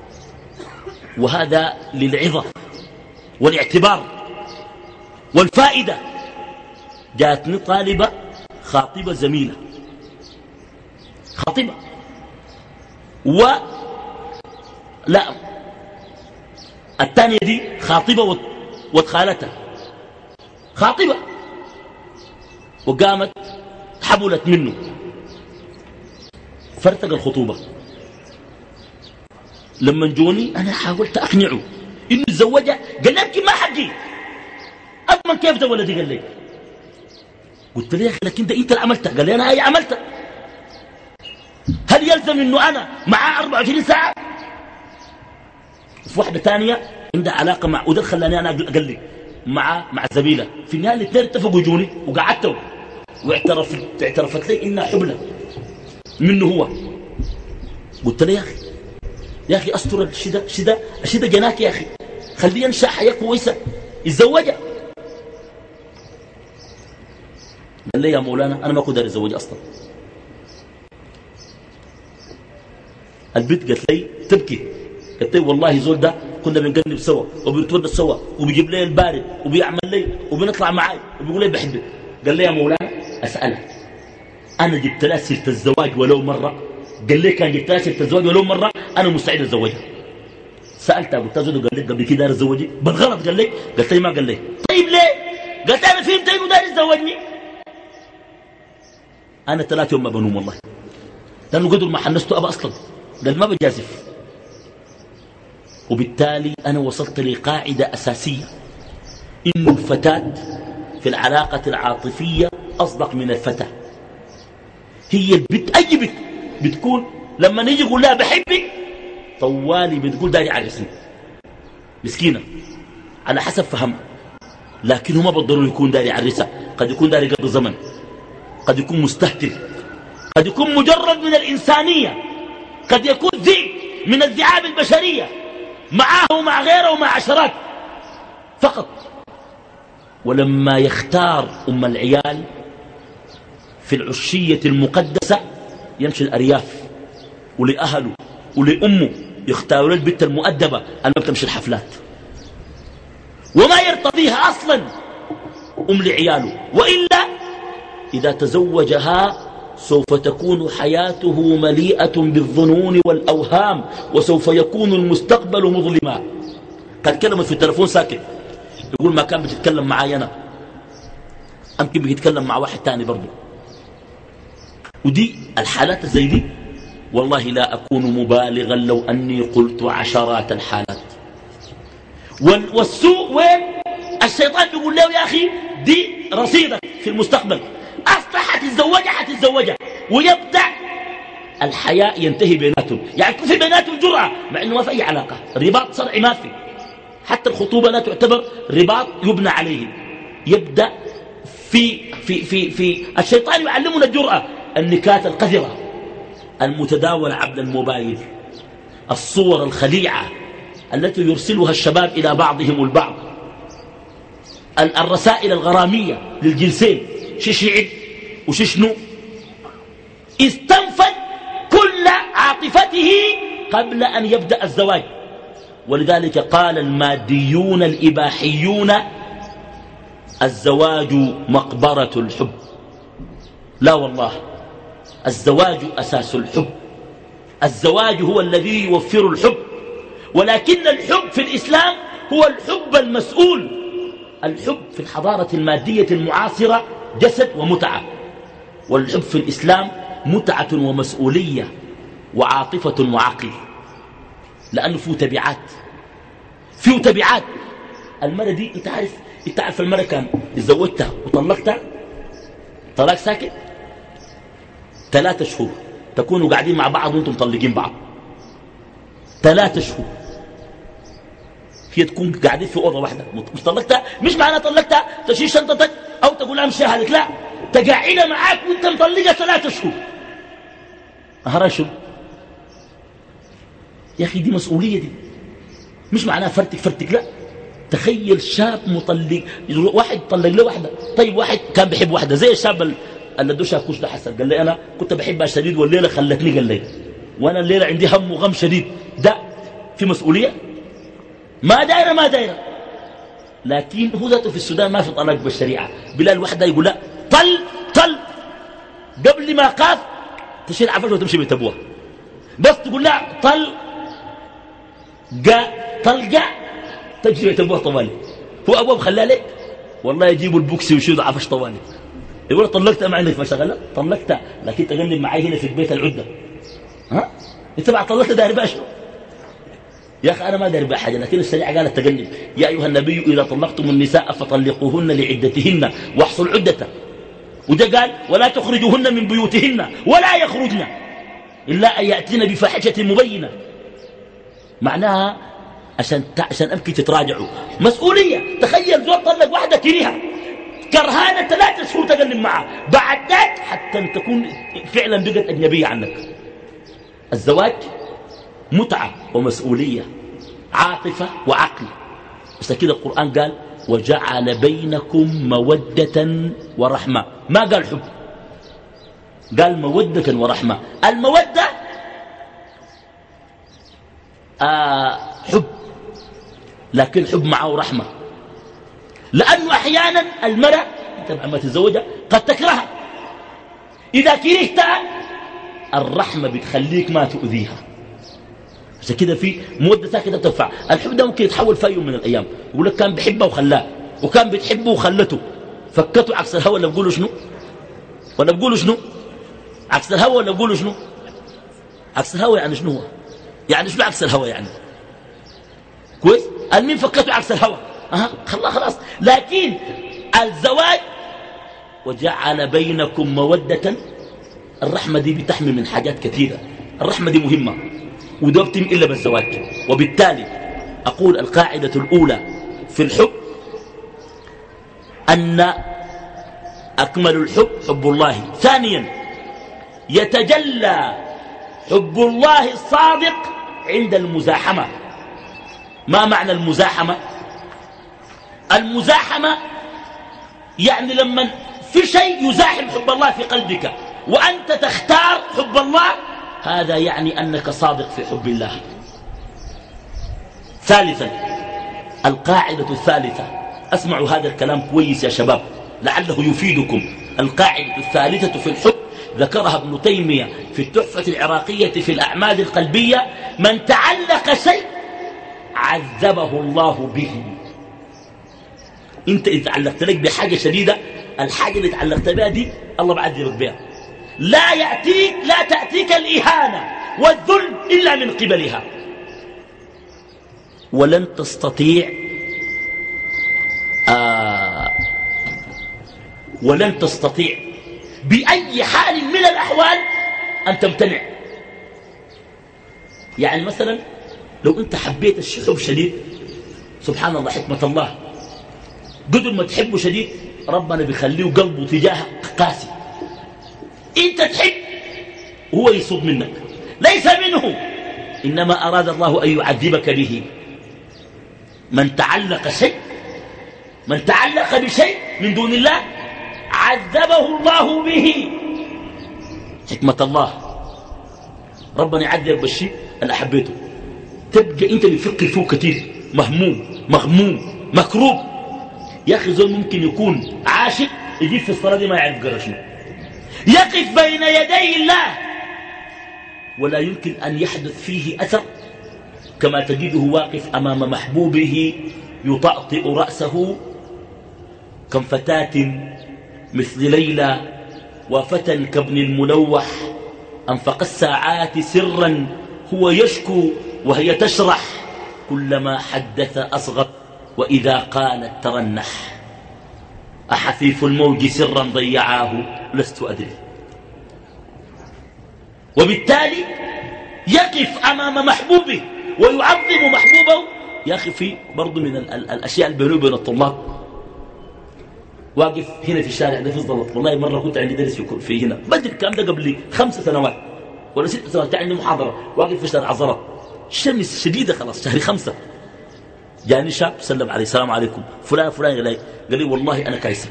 وهذا للعظة والاعتبار والفائدة، جاتني طالبة خاطبة زميلة خاطبة و لا الثانية دي خاطبة واتخالتها خاطبة، وقامت حبلت منه فرتق الخطوبة. لما جوني أنا حاولت أقنعه إنه يتزوجها، قال لي يمكن ما حقي أضمن كيف ده ولدي. قال لي قلت له يا أخي لكن ده أنت اللي عملتها. قال لي أنا هي عملتها. هل يلزم إنه أنا معاه أربعة وعشرين ساعة؟ في واحدة ثانية عندها علاقة مع وده خلاني أنا قال لي مع مع زميلة. في النهاية الاثنين اتفقوا جوني وقعدتوا واعترفت اعترفت لي إنها حبلة منه هو. قلت له يا أخي يا أخي أستر الشدة شدة الشدة جناك يا أخي، خليه ينشأ حياة كويسة يتزوجها. قال لي يا مولانا أنا ما أقدر أتزوج أصلا. البنت قالت لي تبكي، قالت لي والله زول ده كنا بنقلب سوا وبنتونس سوا وبيجيب لي البارد وبيعمل لي وبنطلع معاي وبيقول لي بحبك. قال لي يا مولانا أسألك أنا جبت لها سيرة الزواج ولو مرة؟ قال لي كان جبت لها سيرة الزواج ولو مرة أنا مستعد أتزوجها. سألتها قلت له قال لك قبل كده داير أتزوجي بالغلط؟ قال لي قلت لي ما. قال لي طيب ليه؟ قلت أنا فهمت إنه داير يتزوجني. أنا ثلاث يوم ما بنوم والله، لأنه قدر ما حنسته أبا أصلا، قال ما بجازف. وبالتالي أنا وصلت لقاعدة أساسية إنه الفتاة في العلاقة العاطفية أصدق من الفتاة. هي البنت أي بنت بتكون لما نيجي يقول لها بحبك طوالي بتقول داري عرسني، مسكينة على حسب فهمها، لكن هو ما بالضروري يكون داري عرسها، قد يكون داري قبل زمن، قد يكون مستهتر، قد يكون مجرد من الإنسانية، قد يكون ذئب من الذئاب البشرية معاه ومع غيره ومع عشرات فقط. ولما يختار أم العيال في العشية المقدسة يمشي الأرياف ولأهله ولأمه يختاروا البنت المؤدبة أن ما تمشي الحفلات وما يرتضيها أصلا أم لعياله، وإلا إذا تزوجها سوف تكون حياته مليئة بالظنون والأوهام، وسوف يكون المستقبل مظلما. قد كلمت في التلفون ساكت، يقول ما كان بتتكلم معي أنا، أمكن بيتكلم مع واحد تاني برضه. ودي الحالات زي دي والله لا أكون مبالغا لو أني قلت عشرات الحالات. والسوء وين؟ الشيطان بيقول له يا أخي دي رصيدك في المستقبل، أصلا حتتزوجها حتتزوجها، ويبدأ الحياء ينتهي بيناتهم، يعني يكون في بيناتهم جرأة مع أنه ما في أي علاقة، رباط صرعي ما في، حتى الخطوبة لا تعتبر رباط يبنى عليه. يبدأ في في في في الشيطان يعلمنا الجرأة، النكات القذرة المتداولة عبر الموبايل، الصور الخليعة التي يرسلها الشباب إلى بعضهم البعض، الرسائل الغرامية للجنسين، شش يعد وشش نو، استنفذ كل عاطفته قبل أن يبدأ الزواج. ولذلك قال الماديون الإباحيون الزواج مقبرة الحب. لا والله، الزواج أساس الحب، الزواج هو الذي يوفر الحب، ولكن الحب في الإسلام هو الحب المسؤول. الحب في الحضارة المادية المعاصرة جسد ومتعة، والحب في الإسلام متعة ومسؤولية وعاطفة وعقل، لأنه فيه تبعات، فيه تبعات. المرة دي انت عارف انت عارف المرة كان اتزوجتها وطلقتها طلاق ساكت ثلاثة شهور، تكونوا قاعدين مع بعض وانتم مطلقين بعض ثلاثة شهور، هي تكون قاعدين في أوضة واحدة. مش طلقتها، مش معنى طلقتها تشيل شنطتك أو تقول امشي هذيك، لا، تقعدها معاك وانت مطلقها ثلاثة شهور. أهرا شو يا أخي؟ دي مسؤولية، دي مش معناها فرتك فرتك، لا. تخيل شاب مطلق، واحد طلق له واحدة، طيب واحد كان بيحب واحدة زي الشاب اللي ادوشها كوش ده حسن، قال لي أنا كنت بحبها شديد والليلة خلتني، قال لي وأنا الليلة عندي هم وغم شديد. ده في مسؤولية؟ ما دايرة ما دايرة. لكن هو ذاته في السودان ما في طلاق بالشريعة. بلال وحدة يقول لا، طل طل قبل ما قاف تشيل عفش وتمشي بيت أبوها، بس تقول لا طل قا طلقة تجري بيت أبوها طوالي. هو أبوها بخلاه لك والله يجيبوا البوكسي ويشيلوا عفش طوالي، يقول طلقتها ما عندك مشغلة، طلقتها لكن تغني معي هنا في البيت العدة. ها انت بعد طلقتها داير بقى شنو يا أخي؟ أنا ما داير بقى حاجة، لكن الشريعة قالت تجنب. يا أيها النبي إذا طلقتم النساء فطلقوهن لعدتهن واحصوا العدة. وده قال ولا تخرجوهن من بيوتهن ولا يخرجن إلا أن يأتين بفاحشة مبينة. معناها عشان عشان أبكي تتراجعوا، مسؤولية. تخيل زول طلق واحدة كريهة كرهانة ثلاثة شهور تقلب معها، بعد ذلك حتى تكون فعلا بقت أجنبية عنك. الزواج متعة ومسؤولية، عاطفة وعقل. بس كده القرآن قال وجعل بينكم مودة ورحمة، ما قال حب، قال مودة ورحمة. المودة آه حب، لكن حب معه رحمة، لأنه أحيانا المرأة تبع ما تتزوجها قد تكرهها، إذا كرهتها الرحمة بتخليك ما تؤذيها. عشان كده في مودة ساكنة بتنفع. الحب ده ممكن يتحول في يوم من الأيام، يقول لك كان بيحبها وخلاه، وكان بتحبه وخلته، فكته عكس الهوى. ولا بقولوا شنو؟ ولا بقولوا شنو؟ عكس الهوى. ولا بقولوا شنو؟ عكس الهوى. يعني شنو هو؟ يعني شنو عكس الهوى؟ يعني كويس المين فكته عكس الهوى، أها خلاص خلاص. لكن الزواج وجعل بينكم مودة، الرحمة دي بتحمي من حاجات كثيرة، الرحمة دي مهمة وده بتم إلا بالزواج. وبالتالي أقول القاعدة الأولى في الحب أن أكمل الحب حب الله. ثانيا يتجلى حب الله الصادق عند المزاحمة. ما معنى المزاحمة؟ المزاحمة يعني لما في شيء يزاحم حب الله في قلبك وأنت تختار حب الله، هذا يعني أنك صادق في حب الله. ثالثا القاعدة الثالثة، أسمعوا هذا الكلام كويس يا شباب لعله يفيدكم. القاعدة الثالثة في الحب ذكرها ابن تيمية في التحفة العراقية في الأعمال القلبية: من تعلق شيء عذبه الله به. انت إذا تعلقت لك بحاجة شديدة، الحاجة اللي تعلقت بها دي الله بعذبك بها. لا يأتيك لا تأتيك الإهانة والذل إلا من قبلها. ولن تستطيع آه ولن تستطيع بأي حال من الأحوال أن تمتنع. يعني مثلا لو أنت حبيت الشحوب شديد، سبحان الله حكمة الله، قدر ما تحبه شديد ربنا بيخليه قلبه تجاهك قاسي. أنت تحب هو يصد منك، ليس منه، إنما أراد الله أن يعذبك به. من تعلق شيء من تعلق بشيء من دون الله عذبه الله به. حكمة الله، ربنا يعذب بالشيء اللي حبيته، تبقى انت بتفكر فيه كثير، مهموم مغموم مكروب. يا اخي زول ممكن يكون عاشق يجيب في الصلاة دي ما يعرف قرأ شنو، يقف بين يدي الله ولا يمكن أن يحدث فيه أثر، كما تجده واقف أمام محبوبه يطأطئ رأسه. كم فتاة مثل ليلى وفتى كابن الملوح أنفق الساعات سرا هو يشكو وهي تشرح، كلما حدث أصغر وإذا قالت ترنح، أحثيث الموج سرا ضيعاه لست أدري. وبالتالي يقف أمام محبوبه ويعظم محبوبه. يا أخي في برضو من ال ال الأشياء اللي بينه وبين الطلاب، واقف هنا في الشارع ده في الزلط، والله مرة كنت عندي درس في, في هنا بدل الكلام ده قبل خمس سنوات ولا ست سنوات، عندي محاضرة واقف في شارع الزلط، الشمس شديدة خلاص شهر خمسة، جاني شاب سلم علي السلام عليكم فلان فلان، قال لي قال لي والله أنا كايسك،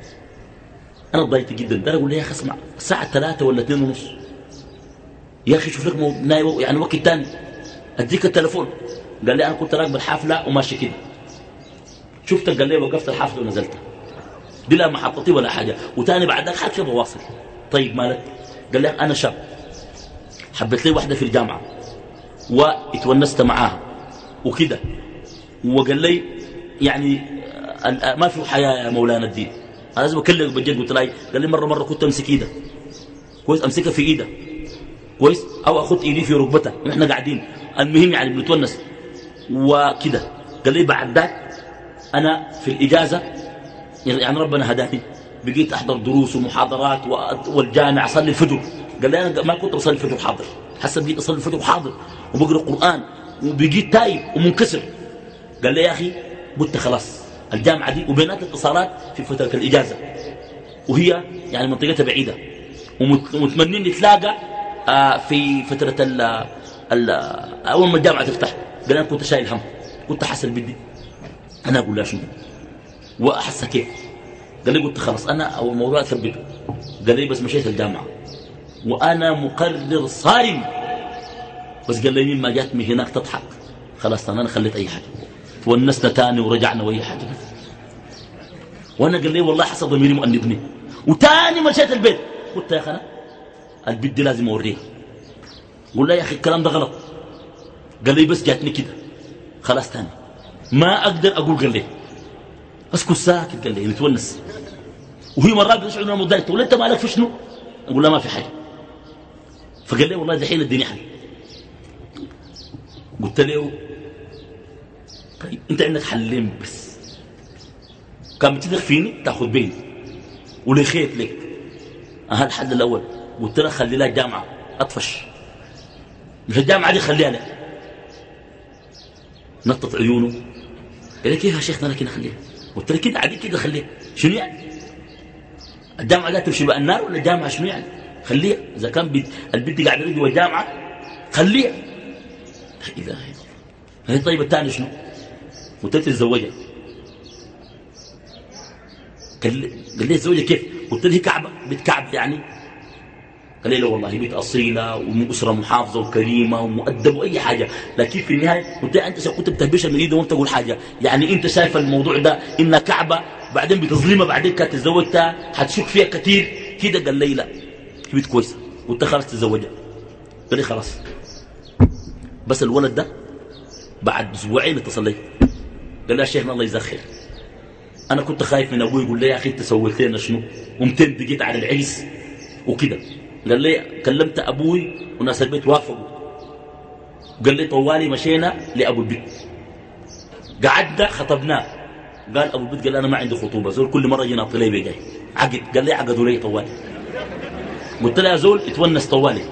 أنا ضايقت جدا. ده أقول له يا أخي اسمع الساعة ثلاثة ولا اثنين ونص، يا أخي شوف لك يعني وقت تاني أديك التلفون. قال لي أنا كنت راكب الحافلة وماشي كده شفتك، قال لي وقفت الحافلة ونزلت، دي لا محطتي ولا حاجة، وتاني بعد ذاك حاجة بواصل. طيب مالك؟ قال لي أنا شاب حبيت لي واحدة في الجامعة واتونست معاها وكده، وقال لي يعني ما في حياة يا مولانا الدين، أنا لازم أكلمك بجد. قلت له قال لي مرة مرة كنت أمسك إيدها كويس، أمسكها في إيدها كويس، أو أخذ إيدي في ركبتها ونحن قاعدين، المهم يعني بنتونس وكده. قال لي بعد ذاك أنا في الإجازة يعني ربنا هداني بقيت أحضر دروس ومحاضرات والجامع أصلي الفجر. قال لي أنا ما كنت أصلي الفجر حاضر، حسب بقيت أصلي الفجر حاضر وبقرأ القرآن وبقيت تايب ومنكسر. قال لي يا أخي قلت خلاص الجامعة دي وبينات اتصالات في فترة الإجازة، وهي يعني منطقتها بعيدة، ومتمنين نتلاقى آه في فترة ال ال أول ما الجامعة تفتح. قال أنا كنت شايل هم، كنت حاسس بدي أنا أقول لا شنو وأحس كيف. قال لي قلت خلاص أنا أول موضوع أثبته. قال لي بس مشيت الجامعة وأنا مقرر صارم، بس قال لي مين ما جاتني هناك تضحك خلاص أنا خليت أي حاجة، ونسنا تاني ورجعنا وأي حاجة. وأنا قال لي والله حسب ضميري مؤنبني، وتاني مشيت البيت قلت يا أخي أنا البيت دي لازم أوريها. قول له يا أخي الكلام ده غلط. قال لي بس جاتني كده خلاص تاني ما أقدر أقول. قال لي أسكت ساكت، قال لي نتونس. وهي مرات بتشعر أنها مضايقة، تقول أنت مالك في شنو؟ أقول لا ما في حاجة. فقال لي والله دحين الدنيا حل. قلت له طيب أنت عندك حلين بس، كان بتدخل فيني تأخذ بيني ولي خيط لك. أها الحل الأول قلت له خلي لها جامعة أطفش، مش الجامعة دي خليها لك. نطت عيونه قال لي كيف يا شيخنا لكن أخليها؟ قلت له كده عادي كده خليها. شنو يعني الجامعة ذات تمشي بقى النار ولا الجامعة شنو يعني؟ خليها إذا كان بيت البنت قاعدة رجل والجامعة خليها. لا إله إلا الله. هي طيب الثاني شنو؟ قلت له تتزوجها. قال لي قال لي الزوجة كيف؟ قلت له هي كعبة بيت كعب يعني. قال لي لا والله بيت أصيلة ومن أسرة محافظة وكريمة ومؤدب وأي حاجة، لكن في النهاية قلت له أنت كنت بتهبشها من إيده وأنت تقول حاجة، يعني أنت شايف الموضوع ده إنها كعبة بعدين بتظلمها بعدين كانت تتزوجتها هتشك فيها كثير كده. قال لي لا في بيت كويسة. قلت خلاص تتزوجها. قال لي خلاص. بس الولد ده بعد أسبوعين اتصل لي قال لي يا شيخنا الله يجزاك خير، أنا كنت خايف من أبوي يقول لي يا أخي أنت سويت لنا شنو، ومتين بقيت على العرس وكده. قال لي كلمت أبوي وناس البيت وافقوا. قال لي طوالي مشينا لأبو البيت قعدنا خطبناه. قال أبو البيت قال أنا ما عندي خطوبة زول كل مرة يجي ناطي لي بيجي عقد. قال لي عقدوا لي طوالي. قلت له يا زول اتونس طوالي.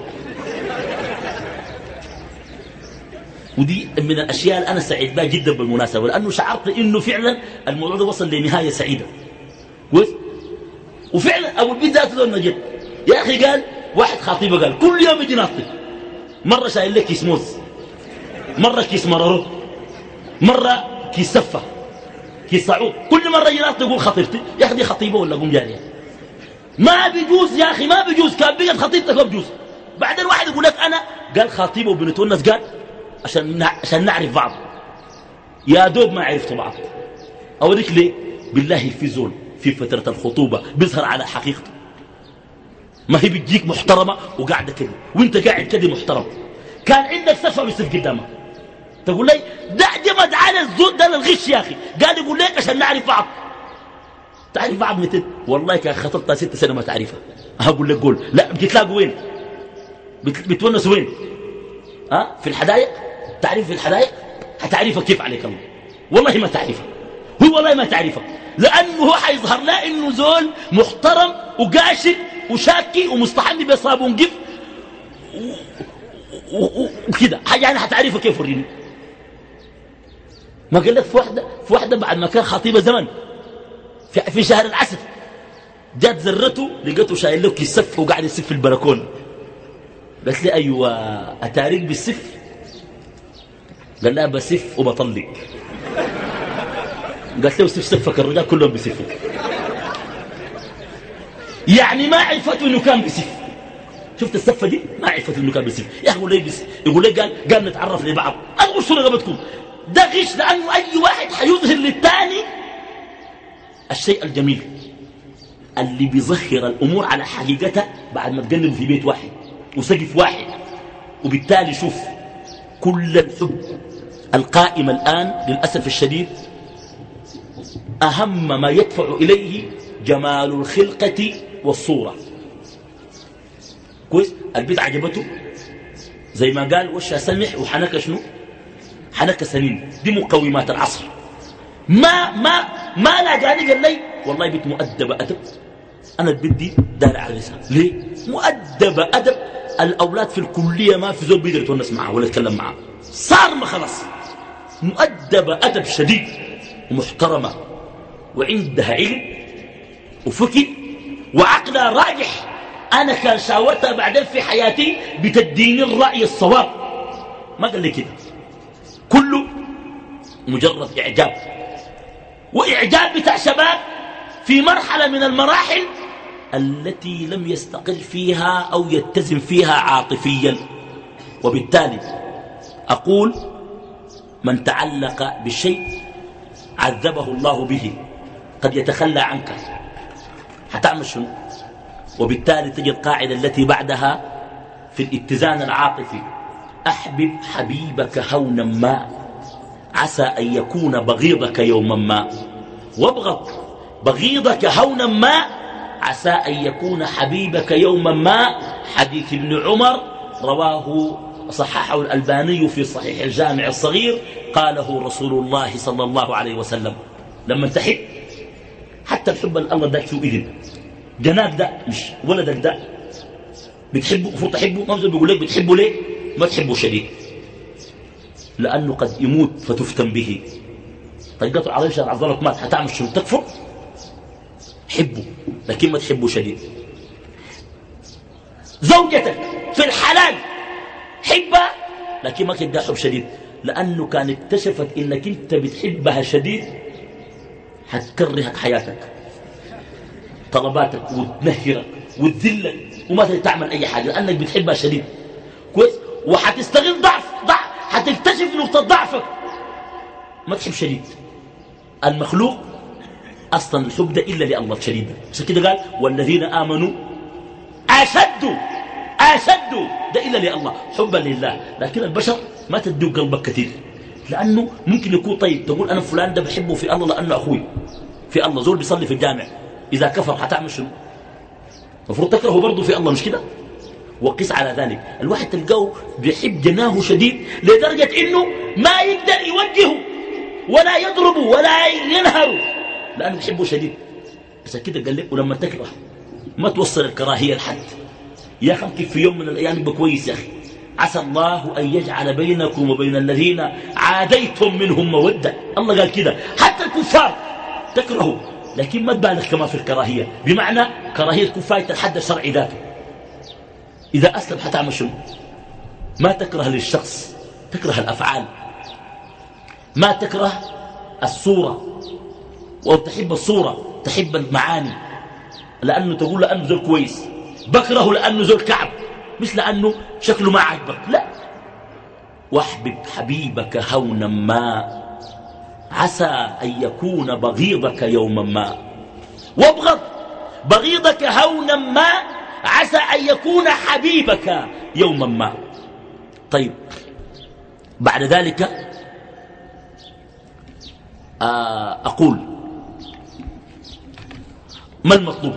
ودي من الأشياء اللي أنا سعيد بها جدا بالمناسبة لأنه شعرت إنه فعلا الموضوع ده وصل لنهاية سعيدة. كويس. وفعلا أبو البيت ذاته ذو نجد يا أخي. قال واحد خطيبه قال كل يوم يجي ناطي. مرة شايل لك كيس موز، مرة كيس مرارو، مرة كيس سفة، كيس صعود. كل مرة يجي ناطي يقول خطيبتي. يا أخي دي خطيبة ولا قوم جارية؟ ما بيجوز يا أخي ما بيجوز. كان بيجد خطيبتك ما بيجوز. بعدين واحد يقول لك أنا قال خطيبه وبنتونس قال عشان عشان نعرف بعض. يا دوب ما عرفتوا بعض. أوريك ليه؟ بالله في زول في فترة الخطوبة بيظهر على حقيقته. ما هي بتجيك محترمة وقاعدة كده وانت قاعد كده محترم. كان عندك سفة بيصير قدامك تقول لي ده اعتمد على الزود ده للغش يا أخي. قال يقول ليك عشان نعرف بعض. تعرف بعض متى؟ والله كان خطبتها ست سنة ما تعرفها. هقول لك قول لا بتتلاقوا وين؟ بتونسوا وين؟ ها في الحدائق؟ تعرف في الحدائق؟ هتعرفها كيف عليك الله؟ والله ما تعرفها. هو والله ما تعرفها لأنه هو حيظهر لا إنه زول محترم وقاشد وشاكي ومستحمي بصابون قف وكده يعني هتعرفها كيف. وريني. ما قال لك في واحدة في واحدة بعد ما كان خطيبة زمن في, في شهر العسل جات زرته لقيته شايل له كيس سف وقاعد يسف في البلكونه. قالت لي ايوه اتاريك بالسف؟ قال لها بسف وبطلق. قالت له سف سفك الرجال كلهم بسفوا. يعني ما عرفته انه كان بسف. شفت السفه دي ما عرفته انه كان بسف. يا اخي يقول لي بس يقول لي قال قال نتعرف لبعض. اغشوا رقبتكم. ده غش لانه اي واحد حيظهر للثاني الشيء الجميل اللي بيظهر الامور على حقيقتها بعد ما تقلبوا في بيت واحد وسقف واحد. وبالتالي شوف كل الحب القائم الآن للأسف الشديد أهم ما يدفع إليه جمال الخلقة والصورة. كويس. البيت عجبته زي ما قال وشها سمح وحنك شنو حنك سنين. دي مقومات العصر. ما ما ما لا جاني قال لي والله بيت مؤدب أدب. أنا البيت دي دار عرسها ليه مؤدب أدب. الأولاد في الكلية ما في زول بيقدر يتونس معه ولا يتكلم معه. صار ما خلاص مؤدب أدب شديد ومحترمة وعندها علم وفكر وعقلها راجح. أنا كان شاورتها بعدين في حياتي بتديني الرأي الصواب. ما قال لي كده كله مجرد إعجاب. وإعجاب بتاع شباب في مرحلة من المراحل التي لم يستقل فيها أو يتزن فيها عاطفيا. وبالتالي أقول من تعلق بالشيء عذبه الله به. قد يتخلى عنك هتعمل شنو؟ وبالتالي تجي القاعدة التي بعدها في الاتزان العاطفي أحبب حبيبك هونا ما عسى أن يكون بغيضك يوما ما وابغض بغيضك هونا ما عسى أن يكون حبيبك يوما ما. حديث ابن عمر رواه صححه الألباني في صحيح الجامع الصغير. قاله رسول الله صلى الله عليه وسلم لما تحب حتى الحب الله داك فيه إذن جناك ده مش ولدك ده بتحبه المفروض تحبه. ما بيقول لك بتحبه ليه؟ ما تحبه شديد لأنه قد يموت فتفتن به. طيقته على شهر عضلك مات هتعمل شنو؟ تكفر؟ حبه لكن ما تحبه شديد. زوجتك في الحلال حبها لكن ما تديها حب شديد لأنه كان اكتشفت إنك أنت بتحبها شديد هتكرهك حياتك طلباتك وتنهرك وتذلك وما تعمل أي حاجة لأنك بتحبها شديد. كويس. وحتستغل ضعف ضعف حتكتشف نقطة ضعفك. ما تحب شديد. المخلوق أصلا الحب ده إلا لله الشديد. عشان كده قال والذين آمنوا أشد أشد ده إلا لله حبا لله. لكن البشر ما تدوق قلبك كثير لأنه ممكن يكون طيب تقول أنا فلان ده بحبه في الله لأنه أخوي في الله. زول بيصلي في الجامع إذا كفر هتعمل شنو؟ المفروض تكرهه برضه في الله مش كده؟ وقس على ذلك. الواحد تلقاه بيحب جناه شديد لدرجة إنه ما يقدر يوجهه ولا يضربه ولا ينهره لأنه بيحبه شديد. عشان كده قال لك ولما تكره ما توصل الكراهية لحد. يا أخي كيف في يوم من الأيام يبقى كويس يا أخي. عسى الله أن يجعل بينكم وبين الذين عاديتم منهم مودة. الله قال كده حتى الكفار تكرهوا لكن ما تبالغ كما في الكراهية، بمعنى كراهية الكفار تتحدى الشرع ذاته. إذا أسلم حتعمل شنو؟ ما تكره للشخص، تكره الأفعال، ما تكره الصورة وتحب الصورة، تحب المعاني، لأنه تقول لأنه زول كويس. بكره لأنه زول كعب مش لأنه شكله ما عجبك، لا. واحبب حبيبك هونا ما عسى أن يكون بغيضك يوما ما، وابغض بغيضك هونا ما عسى أن يكون حبيبك يوما ما. طيب بعد ذلك أقول ما المطلوب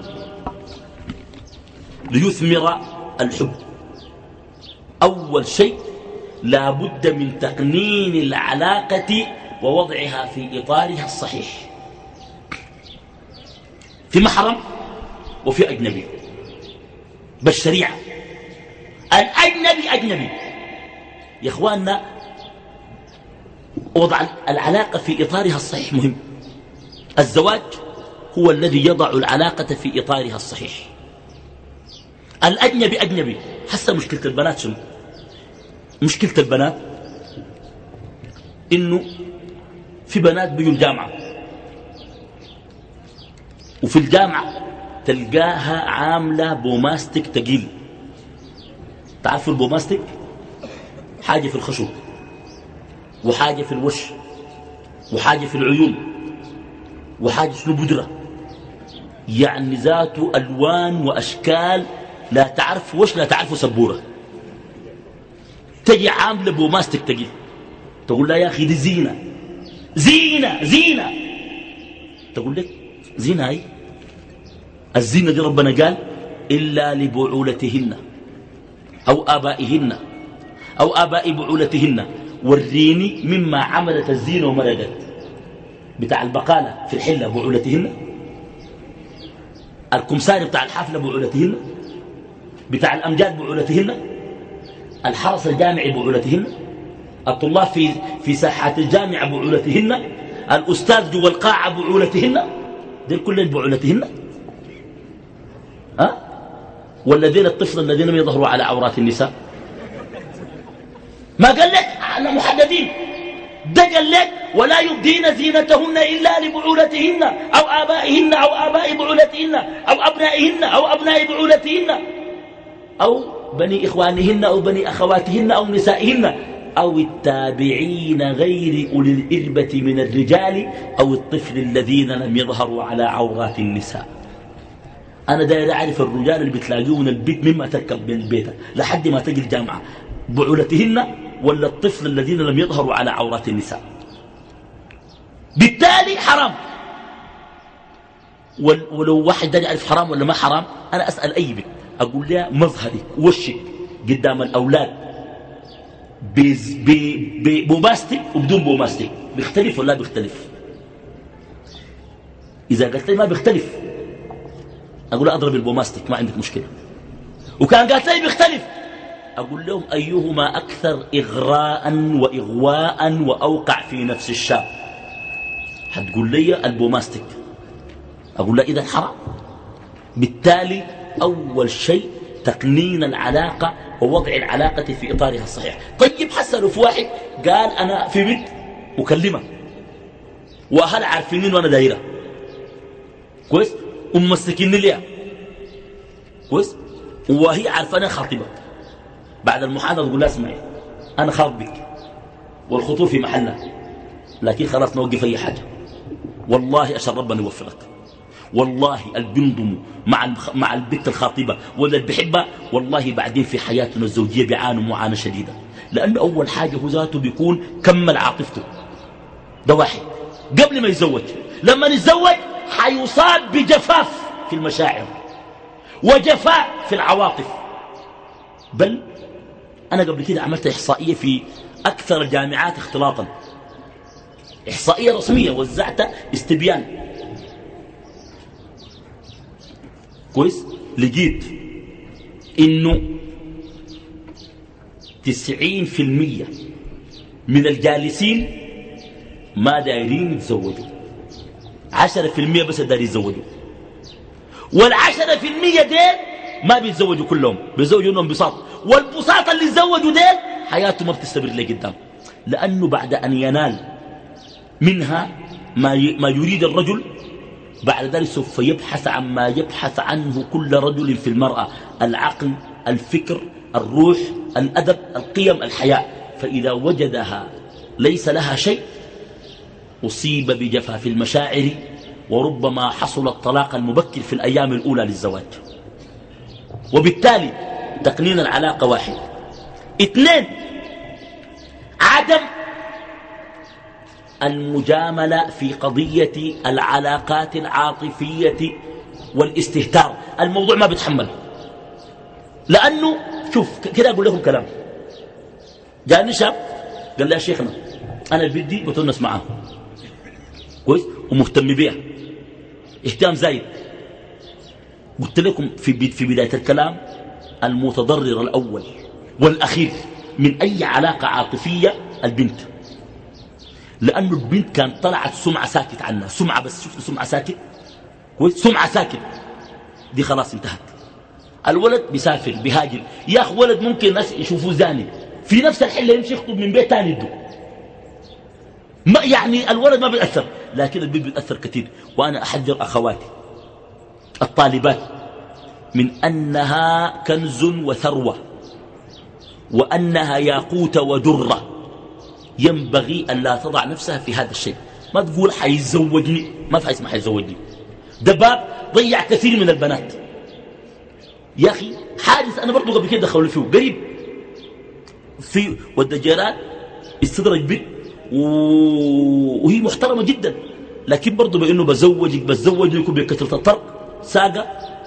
ليثمر الحب؟ أول شيء لا بد من تقنين العلاقة ووضعها في إطارها الصحيح، في محرم وفي أجنبي بالشريعة. الأجنبي أجنبي يا إخواننا، وضع العلاقة في إطارها الصحيح مهم. الزواج هو الذي يضع العلاقة في إطارها الصحيح. الأجنبي أجنبي. حسن مشكلة البنات شنو؟ مشكلة البنات إنه في بنات بيجوا الجامعة وفي الجامعة تلقاها عاملة بوماستيك تقيل. تعرفوا البوماستيك؟ حاجة في الخشب وحاجة في الوش وحاجة في العيون وحاجة شنو بودرة، يعني ذاته ألوان وأشكال لا تعرف وش لا تعرفوا سبورة. تجي عاملة بوماستيك تقيل تقول لا يا أخي دي زينة زينة زينة. تقول لك زينة هاي؟ الزينة دي ربنا قال إلا لبعولتهن أو آبائهن أو آباء بعولتهن. وريني مما عملت الزينة ومرقت. بتاع البقالة في الحلة بعولتهن، الكمساري بتاع الحافلة بعولتهن، بتاع الأمجاد بعولتهن، الحرس الجامعي بعولتهن، الطلاب في في ساحات الجامعة بعولتهن، الأستاذ جوا القاعة بعولتهن. دين كلهم بعولتهن. أه؟ والذين الطفل الذين لم يظهروا على عورات النساء. ما قال لك احنا محددين، ده قال لك ولا يبدين زينتهن إلا لبعولتهن أو آبائهن أو آباء بعولتهن أو أبنائهن أو أبناء بعولتهن أو بني إخوانهن أو بني أخواتهن أو نسائهن أو التابعين غير أولي الإربة من الرجال أو الطفل الذين لم يظهروا على عورات النساء. أنا داير أعرف الرجال اللي بتلاقيه من البيت مما تركب من بيته لحد ما تجي الجامعة بعولتهن ولا الطفل الذين لم يظهروا على عورات النساء. بالتالي حرام. ولو واحد داير يعرف حرام ولا ما حرام، أنا أسأل أي بنت أقول لها مظهرك وشك قدام الأولاد ببوماستيك وبدون بوماستيك بيختلف ولا بيختلف؟ إذا قلت لي ما بيختلف أقول لها أضرب البوماستيك ما عندك مشكلة. وكان قالت لي بيختلف أقول لهم أيهما أكثر إغراء وإغواء وأوقع في نفس الشاب؟ هتقول لي البوماستيك. أقول لها إذا حرام. بالتالي أول شيء تقنين العلاقة ووضع العلاقة في إطارها الصحيح. طيب حسنوا في واحد قال أنا في بنت مكلمة وأهل عارفينين وأنا دايرة كويس وممسكيني ليها كويس وهي عارفة أنا خاطبة. بعد المحاضرة تقول لا اسمعي أنا خاطبك والخطوة في محلها لكن خلاص نوقف أي حاجة. والله أشهد ربنا يوفقك. والله البنضم مع مع البنت الخاطبة ولا اللي بيحبها والله بعدين في حياتنا الزوجية بيعانوا معاناة شديدة. لأنه أول حاجة هو ذاته بيكون كمل عاطفته. ده واحد قبل ما يتزوج. لما يتزوج حيصاب بجفاف في المشاعر وجفاء في العواطف. بل أنا قبل كده عملت إحصائية في أكثر الجامعات اختلاطا، إحصائية رسمية وزعتها استبيان كويس. لقيت إنه تسعين في المية من الجالسين ما دايرين يتزوجوا، عشرة في المية بس دايرين يتزوجوا، والعشرة في المية ديل ما بيتزوجوا كلهم، بيتزوجوا انهم بساط، والبساط اللي يتزوجوا ديل حياته ما بتستمر لقدام، لأنه بعد أن ينال منها ما ما يريد الرجل بعد ذلك سوف يبحث عن ما يبحث عنه كل رجل في المرأة: العقل، الفكر، الروح، الأدب، القيم، الحياء. فإذا وجدها ليس لها شيء أصيب بجفاف المشاعر، وربما حصل الطلاق المبكر في الأيام الأولى للزواج. وبالتالي تقنين العلاقة واحد. اثنين، عدم المجاملة في قضية العلاقات العاطفية والاستهتار. الموضوع ما بيتحمل، لأنه شوف كده أقول لكم كلام. جاءني شاب قال لي يا شيخنا أنا البنت دي بتونس معاه كويس ومهتم بيها اهتمام زايد. قلت لكم في في بداية الكلام المتضرر الأول والأخير من أي علاقة عاطفية البنت، لأنه البنت كان طلعت سمعة ساكت عنها، سمعة بس، شفت سمعة ساكت كويس، سمعة ساكت دي خلاص انتهت. الولد بيسافر بيهاجر، يا أخي ولد ممكن الناس يشوفوه زاني في نفس الحلة يمشي يخطب من بيت ثاني يدو، ما يعني الولد ما بيأثر، لكن البنت بيتأثر كثير. وأنا أحذر أخواتي الطالبات من أنها كنز وثروة، وأنها ياقوت ودرة، ينبغي أن لا تضع نفسها في هذا الشيء. ما تقول حيزوجني، ما في اسمه حيزوجني، ده باب ضيع كثير من البنات. يا أخي حادث أنا برضو قبل كده دخلوا فيه قريب، في ود الجيران استدرج بنت وهي محترمة جدا، لكن برضو بأنه بزوجك بزوجك يكون بكثرة الطرق ساقة،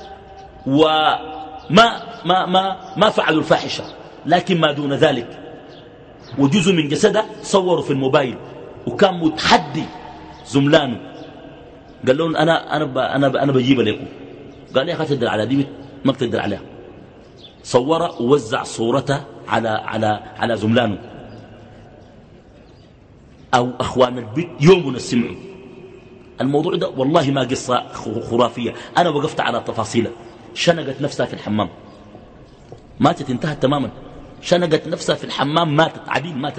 وما ما ما ما فعلوا الفاحشة، لكن ما دون ذلك وجزء من جسده صوروا في الموبايل، وكان متحدي زملانه قال لهم أنا أنا أنا أنا بجيبها لكم. قال لي يا أخي تقدر على دي ما بتقدر عليها. صورها ووزع صورتها على على على زملانه أو أخوان البيت يومنا السمعوا الموضوع ده. والله ما قصة خرافية، أنا وقفت على تفاصيله. شنقت نفسها في الحمام، ماتت، انتهت تماما. شنقت نفسها في الحمام، ماتت عديل، ماتت.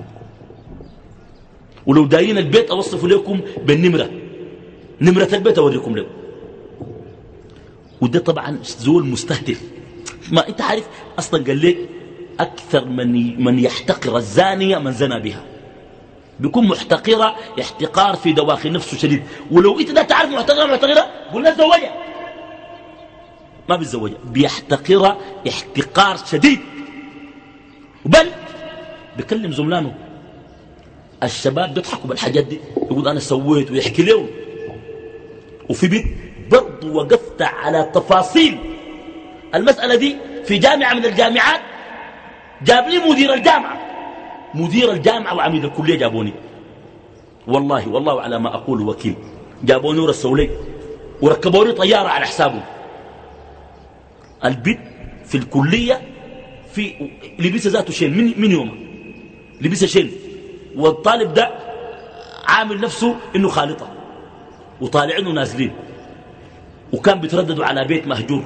ولو دايرين البيت أوصف لكم بالنمرة، نمرة البيت أوريكم له. وده طبعا زول مستهدف. ما انت عارف اصلا قال لك اكثر من من يحتقر الزانيه من زنى بها، بيكون محتقره احتقار في دواخل نفسه شديد. ولو انت لا تعرف محتقره محتقره قول لها زوجها، ما بيتزوجها، بيحتقرها احتقار شديد. بل بيكلم زملانه الشباب بيضحكوا بالحاجات دي، يقول انا سويت ويحكي لهم. وفي بيت برضو وقفت على تفاصيل المسألة دي في جامعة من الجامعات. جاب لي مدير الجامعة، مدير الجامعة وعميد الكلية جابوني، والله والله على ما أقول وكيل. جابوني ورسوا لي وركبوا لي طيارة على حسابه. البيت في الكلية في لبسه ذاته شين من, من يومه لبسه شين، والطالب ده عامل نفسه إنه خالطة وطالعين ونازلين، وكان بيترددوا على بيت مهجور.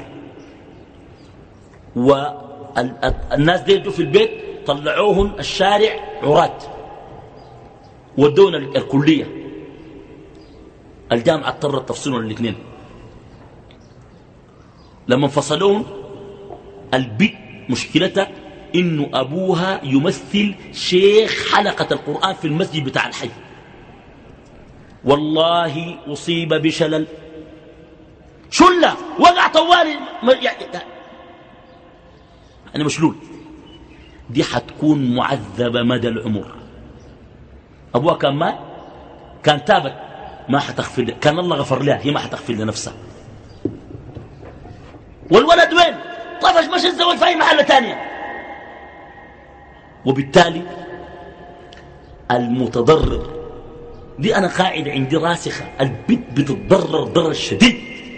والناس دي يجوا في البيت طلعوهن الشارع عرات، ودونا الكلية. الجامعة اضطرت تفصلون الاثنين. لما انفصلون البيت مشكلتها انه ابوها يمثل شيخ حلقة القرآن في المسجد بتاع الحي. والله أصيب بشلل، شلة وقع طوالي أنا مشلول. دي حتكون معذبة مدى العمر. أبوها كان مات، كان تابت، ما حتغفر لها، كان الله غفر لها، هي ما حتغفر لنفسها. والولد وين؟ طفش مش الزوج في أي محلة تانية. وبالتالي المتضرر دي أنا قاعدة عندي راسخة، البنت بتتضرر ضرر شديد،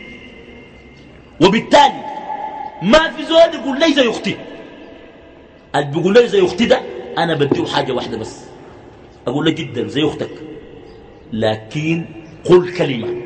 وبالتالي ما في زول يقول لي زي أختي. اللي بيقول لي زي أختي ده أنا بديه حاجة واحدة بس، أقول له جدا زي أختك، لكن قل كلمة،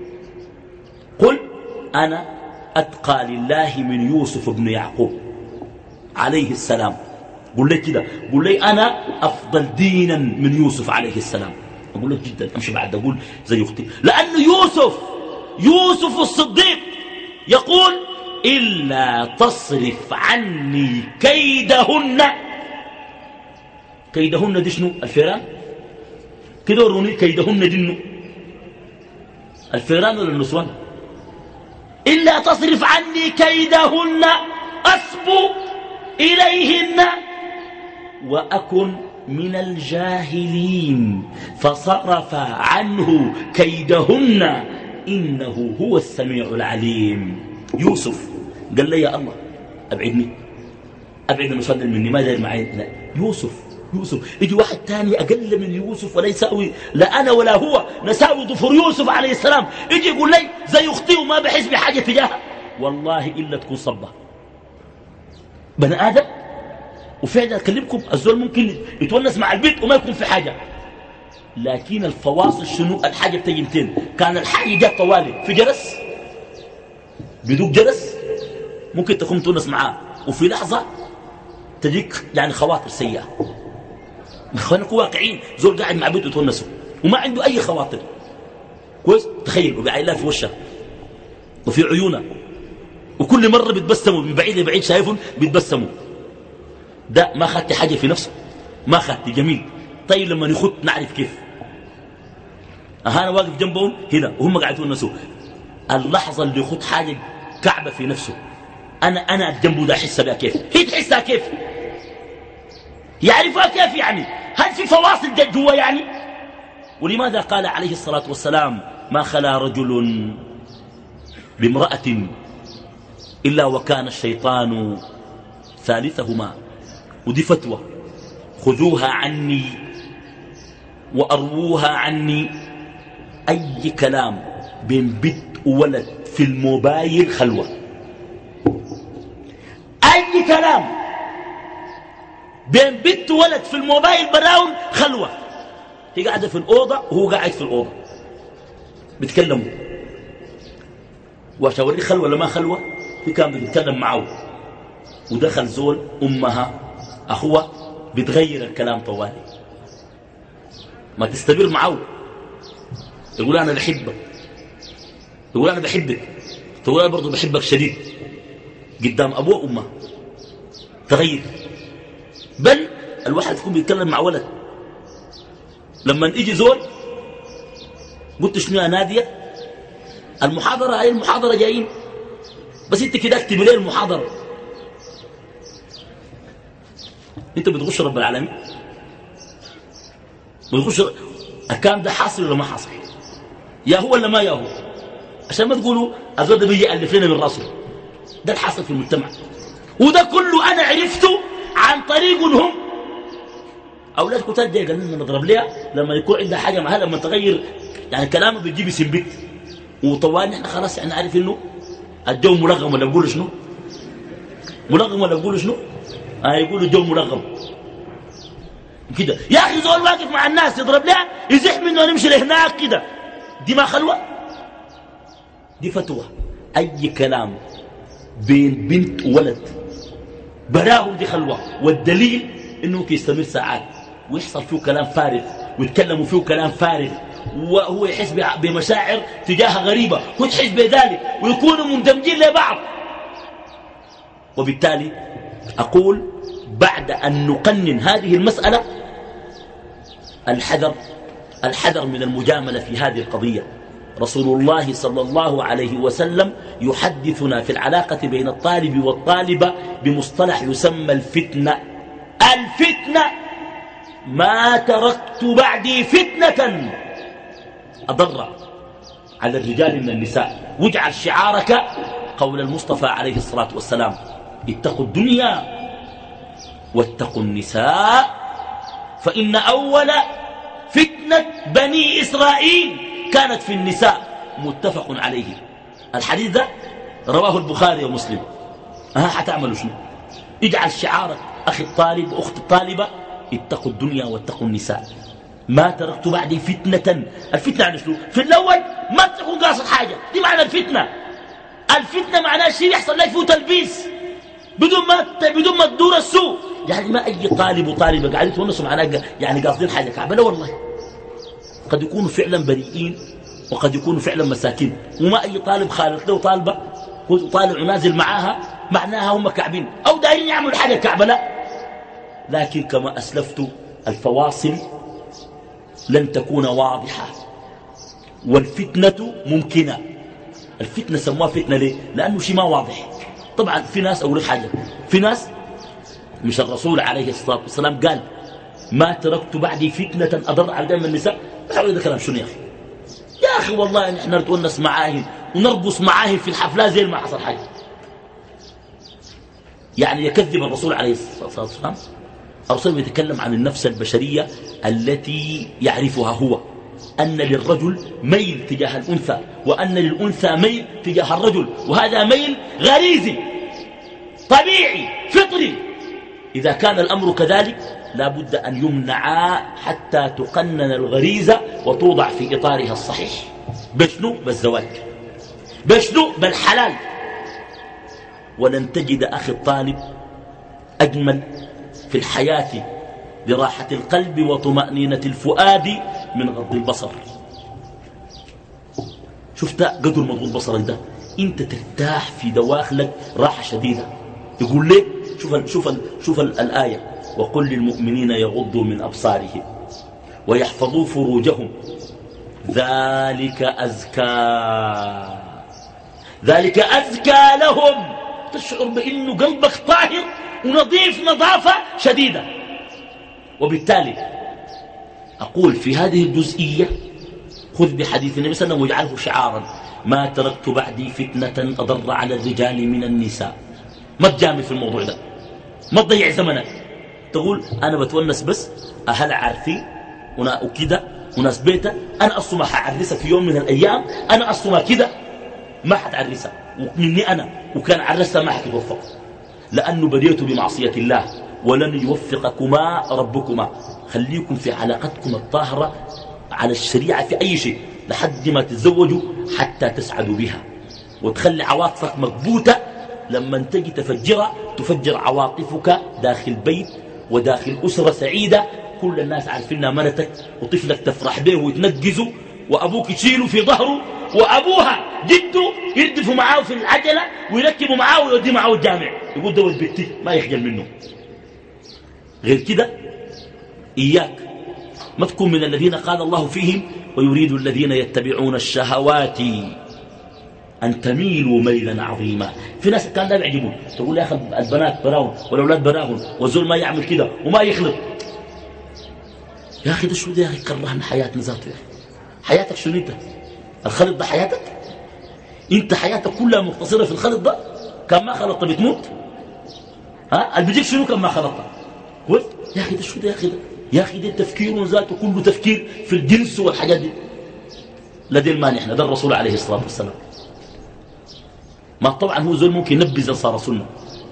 قل أنا أتقى لله من يوسف بن يعقوب عليه السلام. قل لي كده، قل لي أنا أفضل دينا من يوسف عليه السلام. أقول لك جدا أمشي بعد أقول زي أختي، لأنه يوسف يوسف الصديق يقول إلا تصرف عني كيدهن. كيدهن دي شنو؟ الفيران كده وروني كيدهن دي شنو؟ الفيران ولا النسوان؟ إلا تصرف عني كيدهن أصب إليهن وأكن من الجاهلين فصرف عنه كيدهن إنه هو السميع العليم. يوسف قال لي يا الله أبعدني أبعد المصدر مني، ما داير معي. لا، يوسف يوسف يجي واحد تاني أقل من يوسف ولا يساوي، لا أنا ولا هو نساوي ظفر يوسف عليه السلام، يجي يقول لي زي أختي وما بحس بحاجة تجاهها. والله إلا تكون صبة بني آدم. وفعلا أكلمكم الزول ممكن يتونس مع البيت وما يكون في حاجة، لكن الفواصل شنو؟ الحاجة بتجمتين. كان الحاجة جاء طوالي في جرس بدوك جرس ممكن تقوم تونس معاه، وفي لحظة تجيك يعني خواطر سيئة. خلينا نكون واقعين، زول قاعد مع بيته يتونسه وما عنده أي خواطر كويس. تخيل وبعيلها في وشه وفي عيونه، وكل مرة بيتبسموا من بعيد لبعيد شايفهم بيتبسموا. ده ما خدت حاجة في نفسه، ما خدت جميل. طيب لما نخط نعرف كيف. أنا واقف جنبهم هنا وهم قاعدين يتونسوا، اللحظة اللي يخط حاجة كعبة في نفسه أنا أنا جنبه ده أحسها بها كيف؟ هي تحسها كيف؟ يعرفها كيف يعني؟ هل في فواصل جد جوا يعني؟ ولماذا قال عليه الصلاة والسلام ما خلا رجل بامرأة إلا وكان الشيطان ثالثهما. ودي فتوى خذوها عني وأرووها عني. أي كلام بين بنت وولد في الموبايل خلوة، أي كلام بين بنت وولد في الموبايل براون خلوة. هي قاعدة في الأوضة وهو قاعد في الأوضة بيتكلموا، وأشاوري خلوة ولا ما خلوة. هي كان بيتكلم معه ودخل زول أمها أخوة بتغير الكلام طوالي، ما تستمر معه. يقول أنا بحبك، يقول أنا بحبك، تقول أنا برضو بحبك شديد قدام أبوه وأمه. تغير. بل الواحد يكون بيتكلم مع ولد لما يجي زول قلت شنو يا نادية المحاضرة هاي المحاضرة جايين بس انت كده اكتب ليه المحاضرة. انت بتغش رب العالمين، بتغش. الكلام ده حاصل ولا ما حاصل؟ يا هو ولا ما يا هو؟ عشان ما تقولوا الزول ده بيجي يألف لنا من راسه. ده الحاصل في المجتمع، وده كله انا عرفته عن طريق هم اولاد كتاب. دي قال لنا نضرب ليها لما يكون عندها حاجه معها، لما تغير يعني كلامه بتجيب سنبت وطوال نحن خلاص يعني عارف انه الجو ملغم ولا بقولوا شنو ملغم ولا بقولوا شنو اه يقولوا الجو ملغم كده. يا اخي زول واقف مع الناس يضرب لها يزح منه ونمشي لهناك كده، دي ما خلوه، دي فتوى. اي كلام بين بنت وولد براهم دي خلوه، والدليل انه ممكن يستمر ساعات ويحصل فيه كلام فارغ ويتكلموا فيه كلام فارغ، وهو يحس بمشاعر تجاهها غريبة وتحس بذلك ويكونوا مندمجين لبعض. وبالتالي أقول بعد أن نقنن هذه المسألة الحذر الحذر من المجاملة في هذه القضية. رسول الله صلى الله عليه وسلم يحدثنا في العلاقة بين الطالب والطالبة بمصطلح يسمى الفتنة. الفتنة ما تركت بعدي فتنة أضر على الرجال من النساء، واجعل شعارك قول المصطفى عليه الصلاة والسلام اتقوا الدنيا واتقوا النساء فإن أول فتنة بني إسرائيل كانت في النساء متفق عليه. الحديث ده رواه البخاري ومسلم. ها حتعملوا شنو؟ اجعل شعارك أخي الطالب وأخت الطالبة اتقوا الدنيا واتقوا النساء. ما تركت بعدي فتنة. الفتنة عن شنو؟ في الأول ما تكون قاصد حاجة، دي معنى الفتنة. الفتنة معناها شيء يحصل لك فيه تلبيس بدون ما بدون ما تدور السوء. يعني ما أي طالب وطالبة قاعدين يتونسوا معناها يعني قاصدين حاجة كعبة. لا والله، قد يكونوا فعلا بريئين وقد يكونوا فعلا مساكين، وما أي طالب خالط له طالبة وطالع ونازل معاها معناها هم كعبين أو دايرين يعملوا حاجة كعبة. لا، لكن كما أسلفت الفواصل لن تكون واضحة والفتنة ممكنة. الفتنة سموها فتنة ليه؟ لأنه شيء ما واضح. طبعا في ناس أقول لك حاجة، في ناس مش الرسول عليه الصلاة والسلام قال ما تركت بعدي فتنة أضر على دم النساء؟ بس أقول هذا كلام شنو يا أخي؟ يا أخي والله نحن نتونس معاهم ونرقص معاهم في الحفلات زي ما حصل حاجة. يعني يكذب الرسول عليه الصلاة والسلام. الرسول يتكلم عن النفس البشرية التي يعرفها هو، أن للرجل ميل تجاه الأنثى وأن للأنثى ميل تجاه الرجل، وهذا ميل غريزي طبيعي فطري. إذا كان الأمر كذلك لا بد أن يمنعا حتى تقنن الغريزة وتوضع في إطارها الصحيح. بشنو؟ بالزواج. بشنو؟ بالحلال. ولن تجد أخي الطالب أجمل في الحياة لراحة القلب وطمأنينة الفؤاد من غض البصر. شفت قدر مضغوط بصرك ده انت ترتاح في دواخلك راحة شديدة. يقول لك شوف ال شوف ال شوف ال الآية وقل للمؤمنين يغضوا من أبصارهم ويحفظوا فروجهم ذلك أزكى ذلك أزكى لهم. تشعر بأنه قلبك طاهر ونظيف نظافة شديدة. وبالتالي أقول في هذه الجزئية خذ بحديث النبي صلى الله عليه وسلم واجعله شعارا ما تركت بعدي فتنة أضر على الرجال من النساء. ما تجامل في الموضوع ده، ما تضيع زمنك تقول أنا بتونس بس أهل عارفين وكده وناس بيته، أنا أصلا ما حعرسها في يوم من الأيام، أنا أصلا ما كده ما حتعرسها ومني أنا، وكان عرسها ما حتوفق لأنه بريت بمعصية الله ولن يوفقكما ربكما. خليكم في علاقتكم الطاهرة على الشريعة في أي شيء لحد ما تتزوجوا حتى تسعدوا بها وتخلي عواطفك مكبوتة. لما تجي تفجرها تفجر عواطفك داخل بيت وداخل أسرة سعيدة كل الناس عارفينها مرتك وطفلك تفرح به ويتنقزوا وأبوك يشيله في ظهره وأبوها جده يردفوا معاه في العجلة ويركبوا معاه ويودي معاه الجامع يقول ده ولد بنتي ما يخجل منه. غير كده إياك ما تكون من الذين قال الله فيهم ويريد الذين يتبعون الشهوات أن تميلوا ميلا عظيما. في ناس كان لا يعجبون تقول يا أخي البنات براهم والأولاد براهم والزول ما يعمل كده وما يخلط. يا أخي ده شو ده يا أخي كرهنا حياتنا ذاته. يا أخي حياتك شنو انت؟ الخلط ده حياتك؟ انت حياتك كلها مقتصرة في الخلط ده؟ كان ما خلطت بتموت؟ ها البيجيك شنو كان ما خلطت؟ قلت يا أخي ده شو ده يا أخي ده؟ يا أخي ده تفكير ذاته كله تفكير في الجنس والحاجات دي. لا دي المانع احنا ده الرسول عليه الصلاة والسلام. ما طبعا هو زول ممكن ينبذ أنصار السنة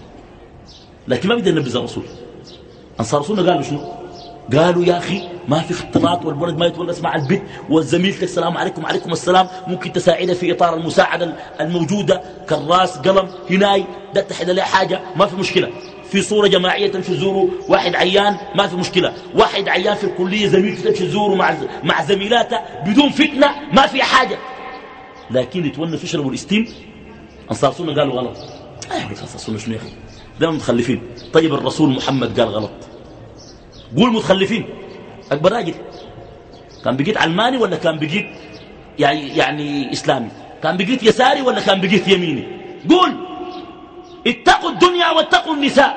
لكن ما بيقدر ينبذ الرسول. أنصار السنة قالوا شنو؟ قالوا يا أخي ما في اختلاط والولد ما يتونس مع البيت والزميل السلام عليكم عليكم السلام ممكن تساعده في إطار المساعدة الموجودة كراس قلم هناي ده تحد له حاجة ما في مشكلة. في صورة جماعية تمشي تزوروا واحد عيان ما في مشكلة. واحد عيان في الكلية زميلته تمشي تزوروا مع مع زميلاته بدون فتنة ما في حاجة. لكن يتونسوا يشربوا الاستيم أنصار السنة قالوا غلط. أيوة أنصار السنة شنو يا أخي ده متخلفين. طيب الرسول محمد قال غلط قول متخلفين. أكبر راجل كان بقيت علماني ولا كان بقيت يعني, يعني إسلامي؟ كان بقيت يساري ولا كان بقيت يميني؟ قول اتقوا الدنيا واتقوا النساء.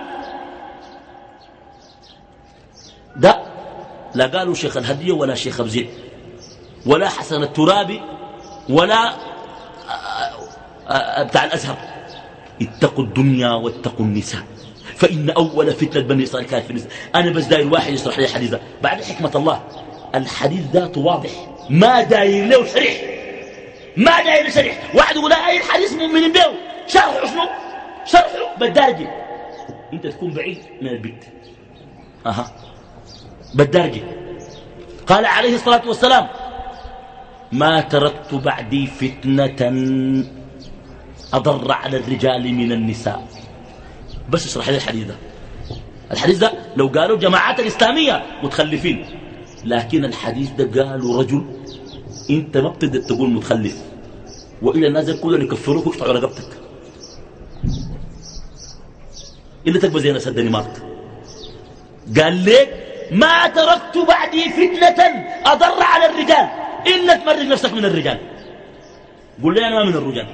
ده لا قالوا شيخ الهدية ولا شيخ أبزيد ولا حسن الترابي ولا بتاع الأزهر. اتقوا الدنيا واتقوا النساء فإن أول فتنة بني إسرائيل كانت في النساء. أنا بس داير واحد يشرح لي الحديث ده بعد حكمة الله. الحديث ذاته واضح ما داير له شرح، ما داير شرح. واحد يقول أي الحديث مؤمن به شرحه شنو؟ شرحه بالدرجة. أنت تكون بعيد من البيت. أها بالدرجة. قال عليه الصلاة والسلام ما تركت بعدي فتنة أضر على الرجال من النساء. بس اشرح لي الحديث ده. الحديث ده لو قالوا جماعات الإسلامية متخلفين، لكن الحديث ده قالوا رجل انت ما بتقدر تقول متخلف، وإلى الناس كلهم يكفروك ويقطعوا رقبتك إلا تكبر زي ناس الدنمارك. قال لك ما تركت بعدي فتنة أضر على الرجال إلا تمرج نفسك من الرجال. قول لي أنا ما من الرجال.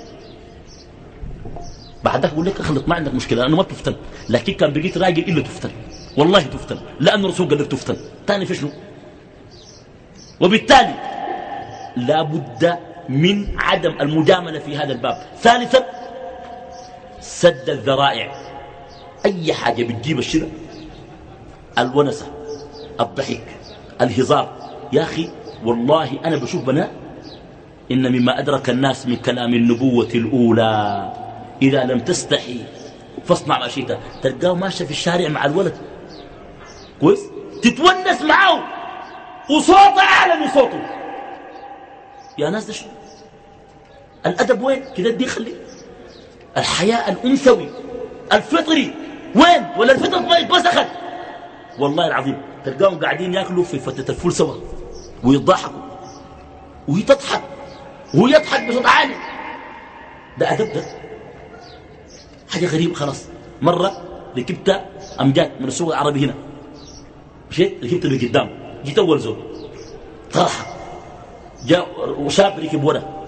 بعدك أقول لك أخلط ما عندك مشكلة أنا ما تفتن، لكن كان بقيت راجل إلا تفتن، والله تفتن، لأن الرسول قال لك تفتن. تاني في شنو؟ وبالتالي لا بد من عدم المجاملة في هذا الباب. ثالثا سد الذرائع. أي حاجة بتجيب الشرع، الونسة، الضحك، الهزار. يا أخي والله أنا بشوف بنات إن مما أدرك الناس من كلام النبوة الأولى إذا لم تستحي فاصنع ما شئت. تلقاه ماشي في الشارع مع الولد كويس تتونس معه وصوته أعلى من صوته. يا ناس ده شو الأدب؟ وين كده؟ دي خلي الحياء الأنثوي الفطري وين؟ ولا الفطرة اتوسخت؟ والله العظيم تلقاهم قاعدين ياكلوا في فتة الفول سوا ويضحكوا وهي تضحك وهو يضحك بصوت عالي. ده أدب؟ ده حاجة غريبة. خلاص مرة ركبت أمجاد من السوق العربي هنا، مشيت ركبت اللي قدام، جيت أول زول طرحة جاء وشاب ركب ورا،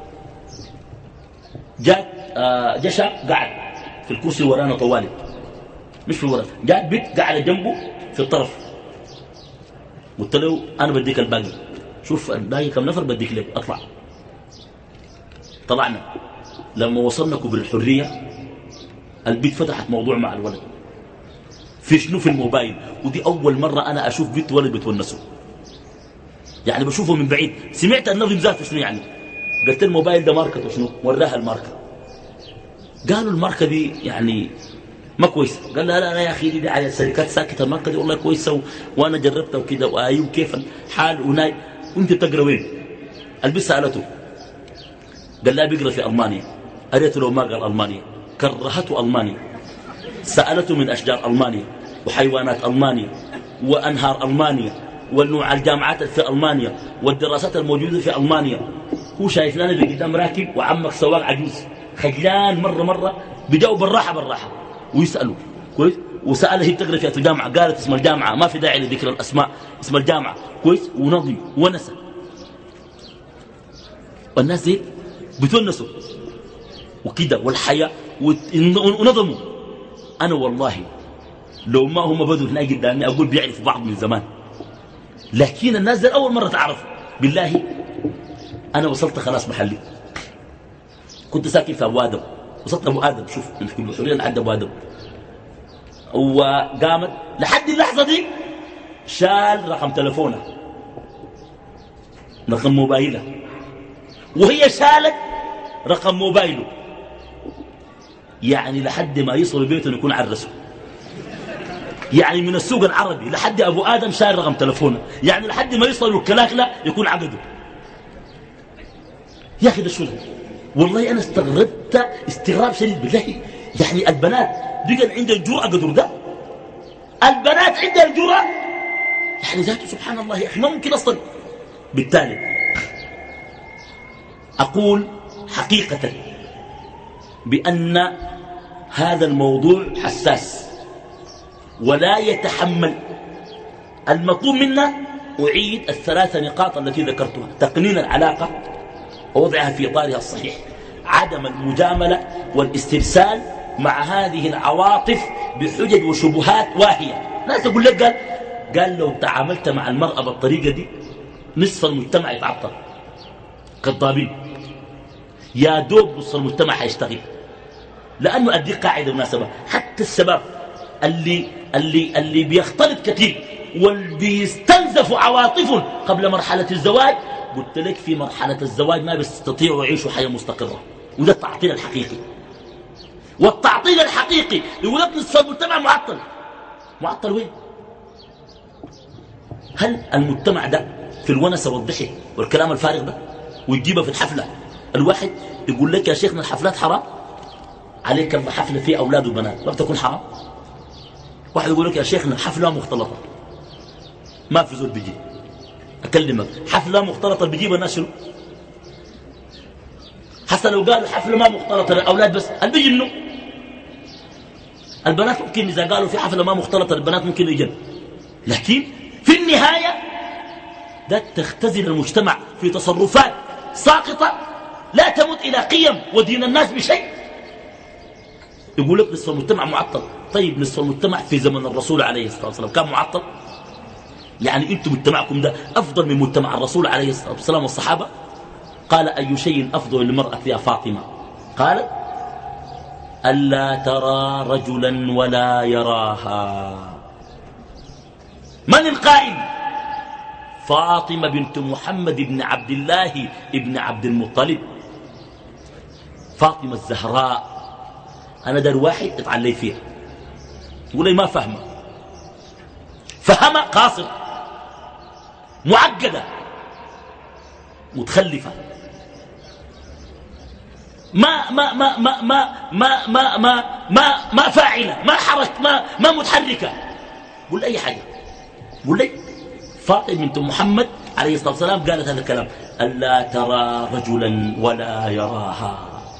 جاء آه جاء شاب قاعد في الكرسي ورانا طوالي مش في ورا، جاء بيت قاعد جنبه في الطرف. قلت له أنا بديك الباقي، شوف الباقي كم نفر بديك لك أطلع. طلعنا لما وصلنا كبر الحرية البيت فتحت موضوع مع الولد في شنو في الموبايل. ودي أول مرة أنا أشوف بيت ولد بتونسه، يعني بشوفه من بعيد. سمعت النظم ذاته شنو يعني؟ قلت الموبايل ده ماركته شنو؟ وراها الماركة. قالوا الماركة دي يعني ما كويسة. قال لا لا يا أخي دي على الشركات ساكتة، الماركة دي والله كويسة و... وأنا جربتها وكده وأيوه كيف الحال وناي. وأنت بتقرأ وين؟ البس سألته قال لا بيقرأ في ألمانيا. قريته لو ما قال ألمانيا كرهته ألمانيا. سألته من أشجار ألمانيا وحيوانات ألمانيا وأنهار ألمانيا والنوع الجامعات في ألمانيا والدراسات الموجودة في ألمانيا. هو شايف لنا اللي قدام راكب وعمك سواق عجوز خجلان مرة مرة بيجاوب بالراحة بالراحة ويسأله كويس. وسأله هي بتقرأ في الجامعة، قالت اسم الجامعة، ما في داعي لذكر الأسماء، اسم الجامعة كويس ونظم ونسى. والناس دي بتونسوا وكده والحياة ونظموا. أنا والله لو ما هم بدوا هنا قدامي أقول بيعرفوا بعض من زمان، لكن الناس دي أول مرة تعرفوا. بالله أنا وصلت خلاص محلي، كنت ساكن في أبو آدم، وصلت أبو آدم شوف من كل حرية لحد أبو آدم. وقامت لحد اللحظة دي شال رقم تلفونه رقم موبايله، وهي شالت رقم موبايله، يعني لحد ما يصل بيته يكون عرسه. يعني من السوق العربي لحد أبو آدم شال رقم تلفونه، يعني لحد ما يصل الكلاكلة يكون عقده. يا أخي ده شو؟ والله أنا استغربت استغراب شديد بالله. يعني البنات بقى عندها الجرأة قدر ده؟ البنات عندها الجرأة؟ يعني ذاته سبحان الله يا أخي ما ممكن أصلا. بالتالي أقول حقيقة بأن هذا الموضوع حساس ولا يتحمل. المطلوب منا أعيد الثلاث نقاط التي ذكرتها: تقنين العلاقة ووضعها في إطارها الصحيح، عدم المجاملة والاسترسال مع هذه العواطف بحجج وشبهات واهية. ناس تقول لك قال, قال لو تعاملت مع المرأة بالطريقة دي نصف المجتمع يتعطل. كذابين. يا دوب نصف المجتمع هيشتغل لأنه أديك قاعدة مناسبة، حتى الشباب اللي, اللي, اللي بيختلط كثير والبيستنزف عواطفهم قبل مرحلة الزواج، قلت لك في مرحلة الزواج ما بيستطيعوا يعيشوا حياة مستقرة، وده التعطيل الحقيقي. والتعطيل الحقيقي يقول لك نصف المجتمع معطل. معطل وين؟ هل المجتمع ده في الونسة والضحك والكلام الفارغ ده وتجيبه في الحفلة الواحد يقول لك يا شيخنا الحفلات حرام عليك، لما حفلة فيه أولاد وبنات ما بتكون حرام؟ واحد يقول لك يا شيخنا حفلة مختلطة ما في زول بيجي. أكلمك حفلة مختلطة بيجيب الناس شنو؟ حتى لو قالوا حفلة ما مختلطة للأولاد بس هل بيجي منه؟ البنات ممكن إذا قالوا في حفلة ما مختلطة للبنات ممكن يجن، لكن في النهاية ده تختزل المجتمع في تصرفات ساقطة لا تمت إلى قيم ودين الناس بشيء. يقول لك نصف المجتمع معطل. طيب نصف المجتمع في زمن الرسول عليه الصلاة والسلام كان معطل؟ يعني انتم مجتمعكم ده أفضل من مجتمع الرسول عليه الصلاة والسلام والصحابة؟ قال أي شيء أفضل للمرأة يا فاطمة؟ قالت ألا ترى رجلا ولا يراها. من القائل؟ فاطمة بنت محمد بن عبد الله بن عبد المطلب، فاطمة الزهراء. أنا در واحد اتعلي فيها يقول لي ما فهمه، فهمة قاصر معقدة متخلفة، ما ما ما ما ما ما ما ما ما, ما فاعلة، ما حرك، ما ما متحركة. قول لي أي حاجة، قول لي فاطمة بنت محمد عليه الصلاة والسلام قالت هذا الكلام، ألا ترى رجلا ولا يراها.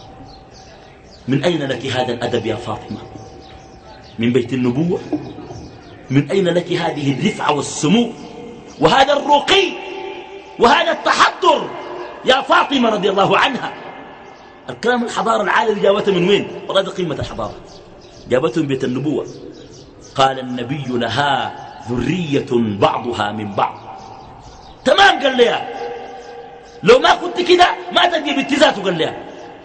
من أين لك هذا الأدب يا فاطمة؟ من بيت النبوة؟ من أين لك هذه الرفعة والسمو وهذا الرقي وهذا التحضر يا فاطمة رضي الله عنها؟ الكلام الحضارة العالية جابته من وين؟ والله ده قيمة الحضارة، جابته من بيت النبوة. قال النبي لها ذرية بعضها من بعض. تمام قال لها، لو ما كنت كده ما تلقي باتزاته. قال لها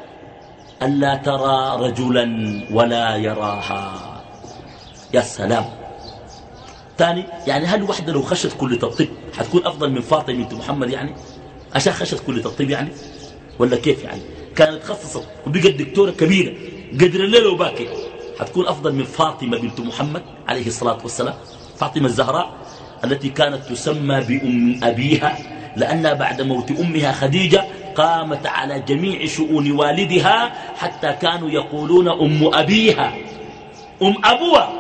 ألا ترى رجلا ولا يراها. يا سلام. ثاني يعني هل وحده لو خشت كلية الطب حتكون أفضل من فاطمة بنت محمد يعني؟ عشان خشت كلية الطب يعني؟ ولا كيف يعني؟ كانت تخصصت وبقت دكتورة كبيرة قدر الليل وباكي، حتكون أفضل من فاطمة بنت محمد عليه الصلاة والسلام؟ فاطمة الزهراء التي كانت تسمى بأم أبيها لأنها بعد موت أمها خديجة قامت على جميع شؤون والدها حتى كانوا يقولون أم أبيها، أم أبوها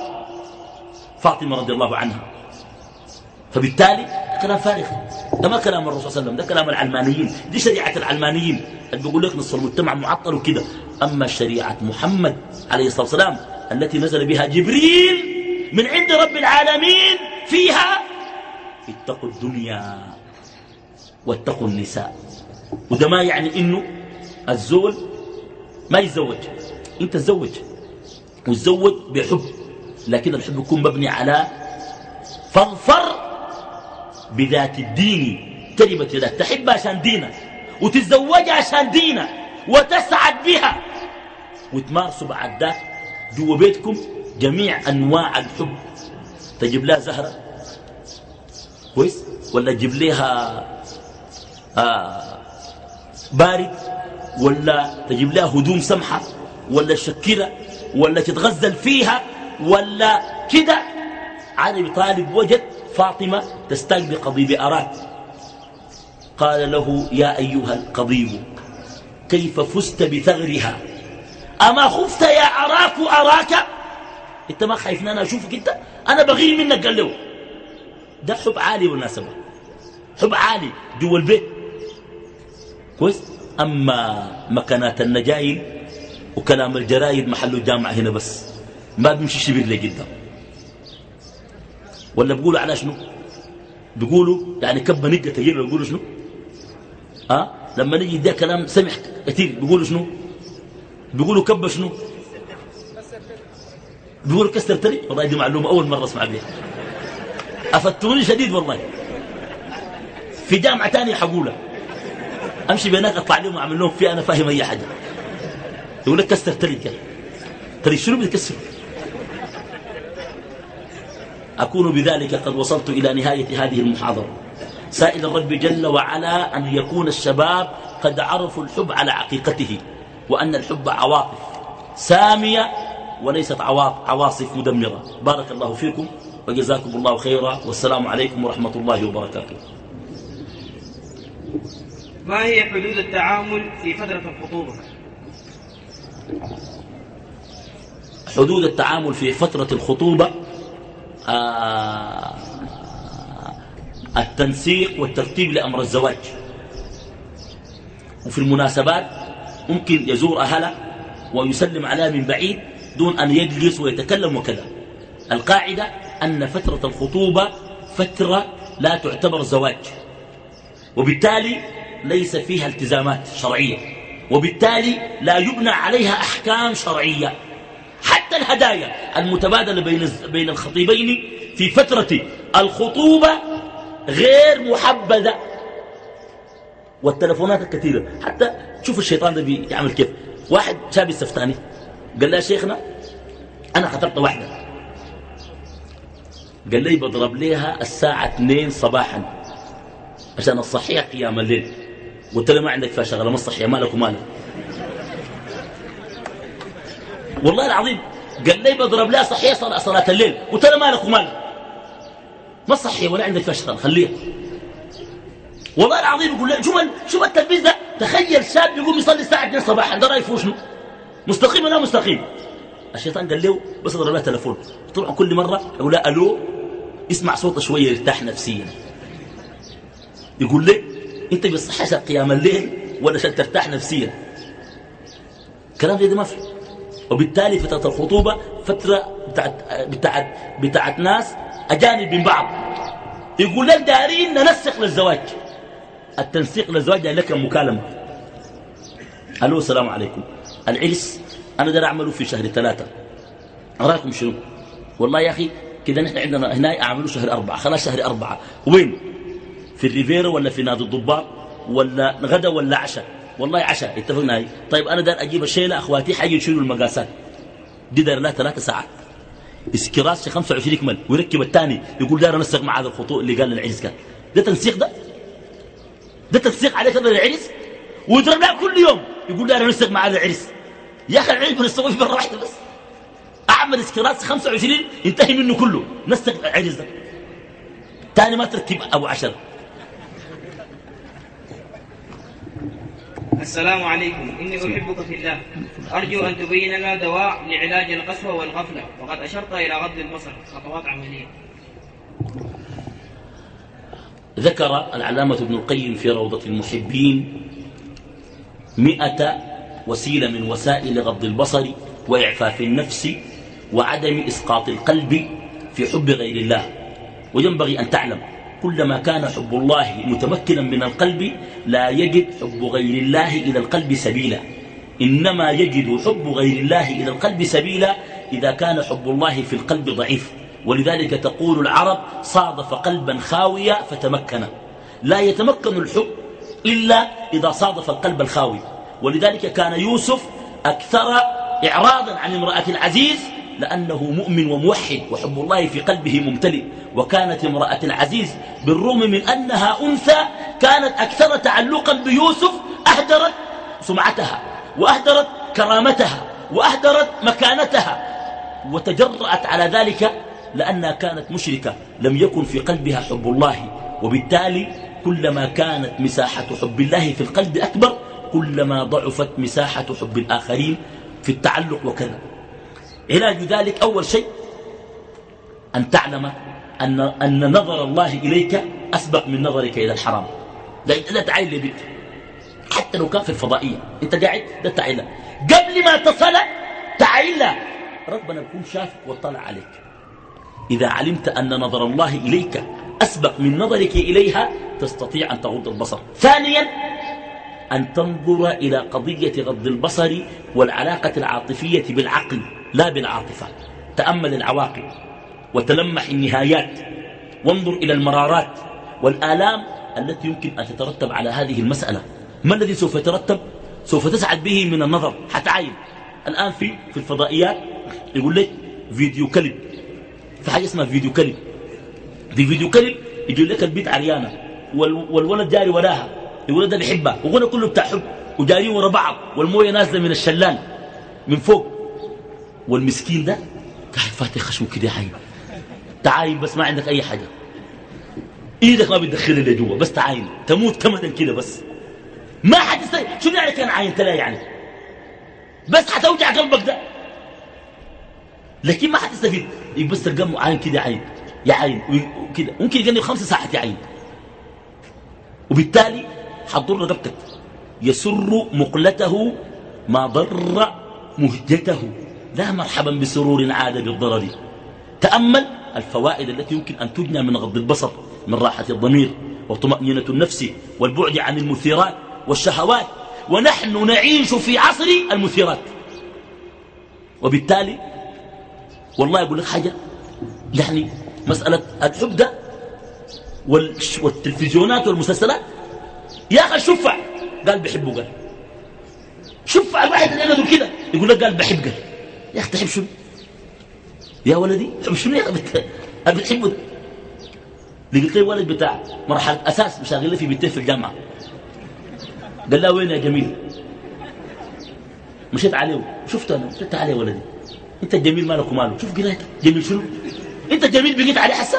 فاطمة رضي الله عنها. فبالتالي كلام فارغ، ده ما كلام الرسول صلى الله عليه وسلم، ده كلام العلمانيين، دي شريعة العلمانيين اللي بيقول لك نصف المجتمع معطل وكده. أما شريعة محمد عليه الصلاة والسلام التي نزل بها جبريل من عند رب العالمين فيها اتقوا الدنيا واتقوا النساء. وده ما يعني إنه الزول ما يتزوج، انت تزوج وتزوج بحب، لكن الحب يكون مبني على فاظفر بذات الدين تربت يدك، تحب عشان دينك وتتزوج عشان دينك وتسعد بها وتمارسوا بعد ذاك جوا بيتكم جميع أنواع الحب. تجيب لها زهرة كويس ولا تجيب لها آه بارد ولا تجيب لها هدوم سمحة ولا شكرة ولا تتغزل فيها ولا كده. علي طالب وجد فاطمة تستاق بقضيب أراك، قال له يا أيها القضيب كيف فزت بثغرها أما خفت يا أراك أراك؟ انت ما خايفنا أنا أشوفك انت؟ أنا بغير منك. قال له ده حب عالي بالمناسبة، حب عالي جوا البيت كويس. أما مكانات النجايل وكلام الجرايد محله الجامعة هنا بس، ما بيمشي شبير لي جدا. ولا بيقولوا على شنو؟ بيقولوا يعني كبه نقة تجيب له، بيقولوا شنو؟ أه؟ لما نجي ده كلام سمح كثير بيقولوا شنو؟ بيقولوا كبه شنو؟ بيقولوا كسر تري. والله دي معلومة أول مرة أسمع بها، أفتوني شديد والله. في جامعة تانية حقولها، أمشي بيناك أطلع لهم وأعمل لهم فيها أنا فاهم أي حاجة. يقول لك كسر تلج. تلج شنو بتكسر؟ أكون بذلك قد وصلت إلى نهاية هذه المحاضرة، سائل الرب جل وعلا أن يكون الشباب قد عرفوا الحب على حقيقته، وأن الحب عواطف سامية وليست عواصف مدمرة. بارك الله فيكم وجزاكم الله خيرا، والسلام عليكم ورحمة الله وبركاته. ما هي حدود التعامل في فترة الخطوبة؟ حدود التعامل في فترة الخطوبة آه التنسيق والترتيب لأمر الزواج، وفي المناسبات ممكن يزور أهله ويسلم عليها من بعيد دون أن يجلس ويتكلم وكذا. القاعدة أن فترة الخطوبة فترة لا تعتبر زواج، وبالتالي ليس فيها التزامات شرعية، وبالتالي لا يبنى عليها أحكام شرعية. حتى الهدايا المتبادلة بين بين الخطيبين في فترة الخطوبة غير محبذة، والتلفونات الكثيرة. حتى شوف الشيطان ده بيعمل كيف. واحد شاب السفتاني قال له يا شيخنا أنا خطبت واحدة، قال لي بضرب ليها الساعة اثنين صباحا عشان الصحية قيام الليل. قلت له ما عندك فيها شغلة، ما الصحية، مالك ومالك. والله العظيم قال لي بضرب لها صحية صلاة, صلاة الليل. قلت له مالك ومالك، ما الصحية ولا عندك فيها شغلة، خليها. والله العظيم يقول لي شوف شوف التلبيس ده. تخيل شاب يقوم يصلي الساعة اثنين صباحا، ده رايك فيه شنو؟ مستقيم ولا مستقيم؟ الشيطان قال له بس اضرب لها تلفون. طبعا كل مرة يقول لها الو، اسمع صوته شوية يرتاح نفسيا. يقول لي انت بتصحى عشان قيام الليل ولا عشان ترتاح نفسيا؟ كلام زي ده ما في. وبالتالي فترة الخطوبة فترة بتاعت, بتاعت, بتاعت ناس أجانب من بعض. يقول لك دارين ننسق للزواج. التنسيق للزواج يعني لك مكالمة. ألو السلام عليكم، العرس أنا دار أعمله في شهر ثلاثة، أراكم شنو؟ والله يا أخي كده نحن عندنا هنا أعمله شهر أربعة، خلاص شهر أربعة. وين؟ في الريفيرا ولا في نادي الضباط ولا غدا ولا عشاء؟ والله عشاء، اتفقنا هاي. طيب أنا دار أجيب الشيلة، أخواتي حاجي يشيلوا المقاسات دي، دار لها ثلاثة ساعات. اسكراس خمسة وعشرين كمل ويركب الثاني يقول دار نسق مع هذا الخطوط اللي قال للعرس. كان ده تنسيق؟ ده ده تنسيق عليك هذا العرس؟ ويضرب لها كل يوم يقول دار نسق مع هذا العرس. يا أخي العرس بنسوي في مرة واحدة بس. أعمل اسكراس خمسة وعشرين ينتهي منه كله، نسق العرس ده ثاني ما تركب أبو عشر. السلام عليكم، إني أحبك في الله، أرجو أن تبين لنا دواء لعلاج القسوة والغفلة، وقد أشرت إلى غض البصر، خطوات عملية. ذكر العلامة ابن القيم في روضة المحبين مئة وسيلة من وسائل غض البصر وإعفاف النفس وعدم إسقاط القلب في حب غير الله. وينبغي أن تعلم كلما كان حب الله متمكنا من القلب لا يجد حب غير الله إلى القلب سبيلا، إنما يجد حب غير الله إلى القلب سبيلا إذا كان حب الله في القلب ضعيف. ولذلك تقول العرب صادف قلبا خاويا فتمكن. لا يتمكن الحب إلا إذا صادف القلب الخاوي. ولذلك كان يوسف أكثر إعراضا عن امرأة العزيز لأنه مؤمن وموحد وحب الله في قلبه ممتلئ. وكانت امرأة العزيز بالرغم من أنها أنثى كانت أكثر تعلقا بيوسف، أهدرت سمعتها وأهدرت كرامتها وأهدرت مكانتها، وتجرأت على ذلك لأنها كانت مشركة لم يكن في قلبها حب الله. وبالتالي كلما كانت مساحة حب الله في القلب أكبر كلما ضعفت مساحة حب الآخرين في التعلق وكذا. علاج ذلك أول شيء أن تعلم أن, أن نظر الله إليك أسبق من نظرك إلى الحرام. لا, لا تعين لبيت حتى لو كان في الفضائية أنت قاعد لا تعين له. قبل ما تصل تعين له، ربنا يكون شافك واطلع عليك. إذا علمت أن نظر الله إليك أسبق من نظرك إليها تستطيع أن تغض البصر. ثانيا أن تنظر إلى قضية غض البصر والعلاقة العاطفية بالعقل لا بالعاطفة. تأمل العواقب وتلمح النهايات، وانظر إلى المرارات والآلام التي يمكن أن تترتب على هذه المسألة. ما الذي سوف يترتب؟ سوف تسعد به من النظر. حتعاين الآن في في الفضائيات يقول لك فيديو كلب، في حاجة اسمها فيديو كلب. دي فيديو كلب يقول لك البيت عريانة والولد جاري وراها، يقول ده بيحبها وغنى كله بتاع حب وجاريين ورا بعض والمويه نازله من الشلال من فوق، والمسكين ده قاعد فاتح خشمه كده عايم تعاين بس ما عندك اي حاجه، ايدك ما بتدخلها اللي جوا بس تعاين تموت كمدا كده بس ما حد يستطيع. شنو يعني كان عاين تلا يعني بس حتوجع قلبك ده، لكن ما حد يستفيد. بس تلقى عاين كده عاين يا عين وكده ممكن يجنب خمس ساعات يا عين، وبالتالي حضر رقبتك. يسر مقلته ما ضر مهجته، لا مرحبا بسرور عاد بالضرر. تأمل الفوائد التي يمكن أن تجنى من غض البصر، من راحة الضمير وطمأنينة النفس والبعد عن المثيرات والشهوات، ونحن نعيش في عصر المثيرات. وبالتالي والله أقول لك حاجة، يعني مسألة الحب ده والتلفزيونات والمسلسلات، يا أخي الشفع قال بحبه، قال شفع الواحد اللي يقعدوا كده يقول لك قال بحب، قال يا أخي تحب شنو يا ولدي؟ تحب شنو يا أخي بتحبه ده؟ لقيت لي ولد بتاع مرحلة أساس مشاغل في بيتين في الجامعة، قال لا وين يا جميل؟ مشيت عليه وشفته أنا، قلت تعال يا ولدي أنت الجميل مالك وماله، شوف قرايتك جميل شنو؟ أنت جميل بقيت عليه حسن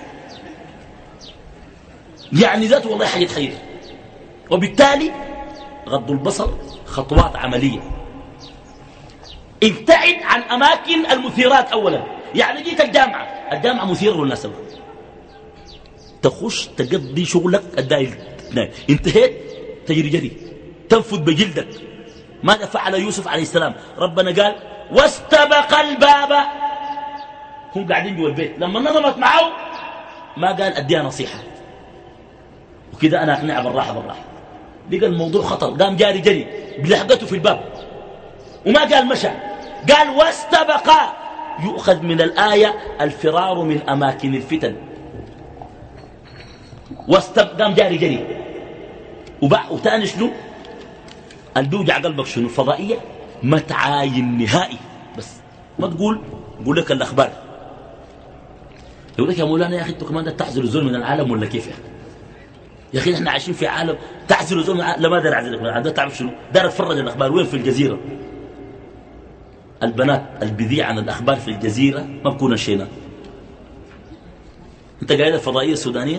يعني ذاته والله حاجة خير. وبالتالي غض البصر خطوات عملية. ابتعد عن أماكن المثيرات أولا، يعني جيت الجامعة، الجامعة مثيرة للناس، تخش تقضي شغلك الدايل، انتهيت تجري جري تنفذ بجلدك. ماذا فعل يوسف عليه السلام؟ ربنا قال واستبق الباب، هم قاعدين جوا البيت، لما نظمت معه ما قال أديها نصيحة وكذا أنا أقنعها بالراحة بالراحة، لقى الموضوع خطر، قام جاري جري بلحقته في الباب وما قال مشى، قال واستبق. يؤخذ من الآية الفرار من أماكن الفتن. واستبق قام جاري جري وبع وتاني شنو البيوجع قلبك شنو الفضائية، ما تعاين نهائي، بس ما تقول قول لك الأخبار. يقول لك يا مولانا يا أخي أنتوا كمان تعزل الزول من العالم ولا كيف يا أخي؟ يا أخي نحن عايشين في عالم تعزل الزول من العالم. لا ما دار أعزلك من العالم، ده تعرف شنو؟ دار أتفرج الأخبار وين؟ في الجزيرة. البنات البذيع عن الأخبار في الجزيرة ما بكون شينا. أنت قاعد الفضائية السودانية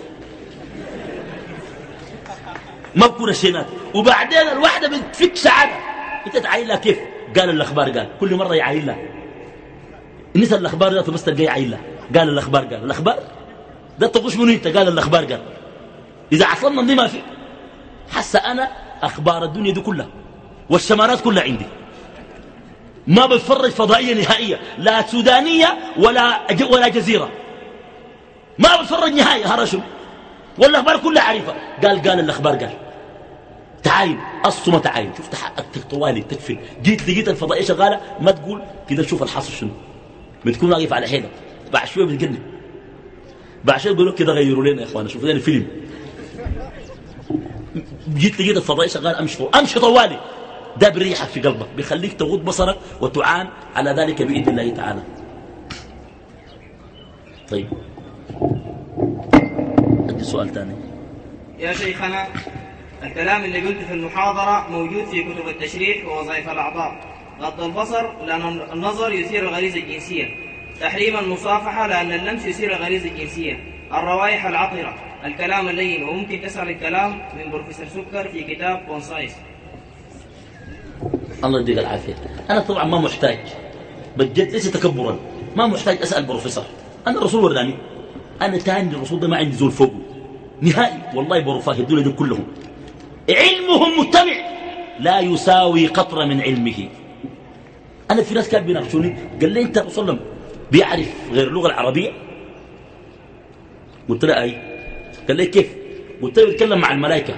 ما بكون شينات، وبعدين الواحدة بتفك سعادة أنت تعاين لها كيف؟ قال الأخبار قال، كل مرة يعاين لها نسأل الأخبار ذاته بس تلقى يعاين لها، قال الأخبار قال الأخبار ده تقوش منه أنت، قال الأخبار قال. إذا عصلنا دي ما في حس أنا أخبار الدنيا دي كلها والشمارات كلها عندي، ما بتفرج فضائية نهائية، لا سودانية ولا ولا جزيرة، ما بتفرج نهائي هرشم، والأخبار كلها عارفة. قال قال الأخبار قال تعاين الصمة تعاين، شفت حقك طوالي تكفل. جيت لقيت الفضائية شغالة ما تقول كده تشوف الحاصل شنو، بتكون واقف على حيلك بعد شوية بتجنب، بعد شوية يقولوا كده غيروا لنا يا إخوانا شوفوا لنا فيلم. جيت لقيت الفضائية شغالة أمشي فوق أمشي طوالي، ده بريحك في قلبك بيخليك تغض بصرك وتعان على ذلك بإذن الله تعالى. طيب عندي سؤال ثاني يا شيخنا، الكلام اللي قلته في المحاضرة موجود في كتب التشريح ووظائف الأعضاء. غض البصر لأن النظر يثير الغريزة الجنسية، تحريم المصافحة لأن اللمس يثير الغريزة الجنسية، الروائح العطرة، الكلام اللين. وممكن تسأل الكلام من بروفيسور سكر في كتاب بونسايس. الله يديك العافية. أنا طبعا ما محتاج بجد ليس تكبرا، ما محتاج أسأل بروفيسور، أنا الرسول وراني، أنا تاني الرسول ده ما عندي زول فوقه نهائي والله. بروفاه الدنيا دول كلهم علمهم متبع لا يساوي قطرة من علمه. أنا في ناس كانوا بيناقشوني قال لي أنت الرسول الله بيعرف غير اللغة العربية؟ قلت له أي. قال لي كيف؟ قلت له بيتكلم مع الملائكة،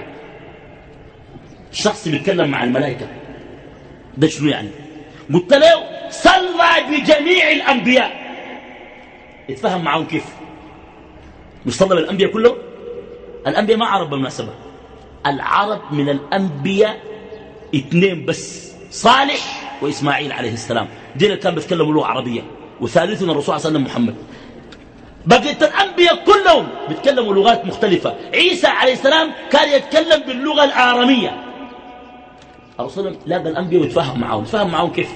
شخص بيتكلم مع الملائكة ده شنو يعني؟ قلت له صلى بجميع الأنبياء، اتفهم معهم كيف؟ مش صلى بالأنبياء كلهم؟ الأنبياء ما عرب بالمناسبة، العرب من الأنبياء اثنين بس، صالح وإسماعيل عليه السلام، دين كان بيتكلموا لغة عربية، وثالثنا الرسول صلى الله عليه وسلم محمد. بقية الأنبياء كلهم بيتكلموا لغات مختلفة. عيسى عليه السلام كان يتكلم باللغة الآرامية. الرسول لاقى الأنبياء ويتفاهم معهم. يتفاهم معهم كيف؟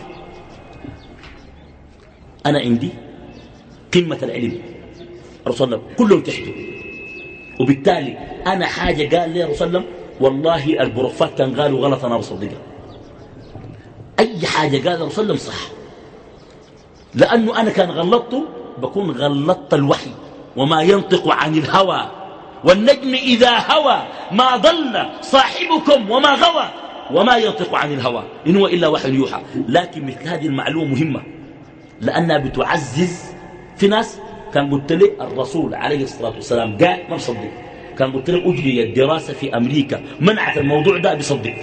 أنا عندي قمة العلم، الرسول كلهم تحته، وبالتالي أنا حاجة قال لي الرسول والله البروفات كان قالوا غلط أنا بصدقها. أي حاجة قال الرسول صح، لأنه أنا كان غلطته بكون غلطت الوحي، وما ينطق عن الهوى والنجم إذا هوى ما ضل صاحبكم وما غوى وما ينطق عن الهوى إن هو إلا وحي يوحى. لكن مثل هذه المعلومة مهمة لأنها بتعزز. في ناس كان قلت لي الرسول عليه الصلاة والسلام قال ما بصدق، كان قلت لي أجري الدراسة في أمريكا منعت الموضوع ده بصدق.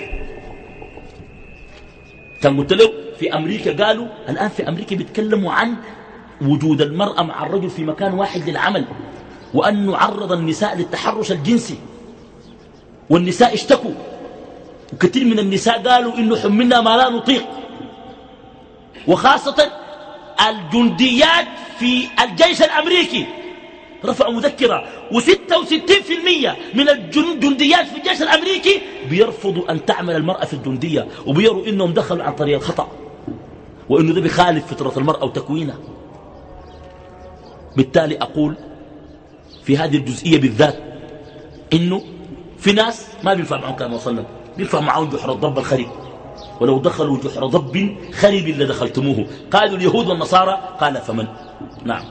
كان قلت له في أمريكا قالوا الآن في أمريكا بيتكلموا عن وجود المرأة مع الرجل في مكان واحد للعمل، وأن نعرض النساء للتحرش الجنسي، والنساء اشتكوا، وكثير من النساء قالوا إنه حملنا ما لا نطيق، وخاصة الجنديات في الجيش الأمريكي رفعوا مذكرة، وستة وستين بالمئة من الجنديات في الجيش الأمريكي بيرفضوا أن تعمل المرأة في الجندية، وبيروا إنهم دخلوا عن طريق الخطأ، وإنه ده بيخالف فطرة المرأة وتكوينها. بالتالي أقول في هذه الجزئية بالذات إنه في ناس ما بينفع معهم كلام وصلنا، بينفع معهم جحر الضب الخريب، ولو دخلوا جحر ضب خريب اللي دخلتموه، قالوا اليهود والنصارى، قال فمن. نعم.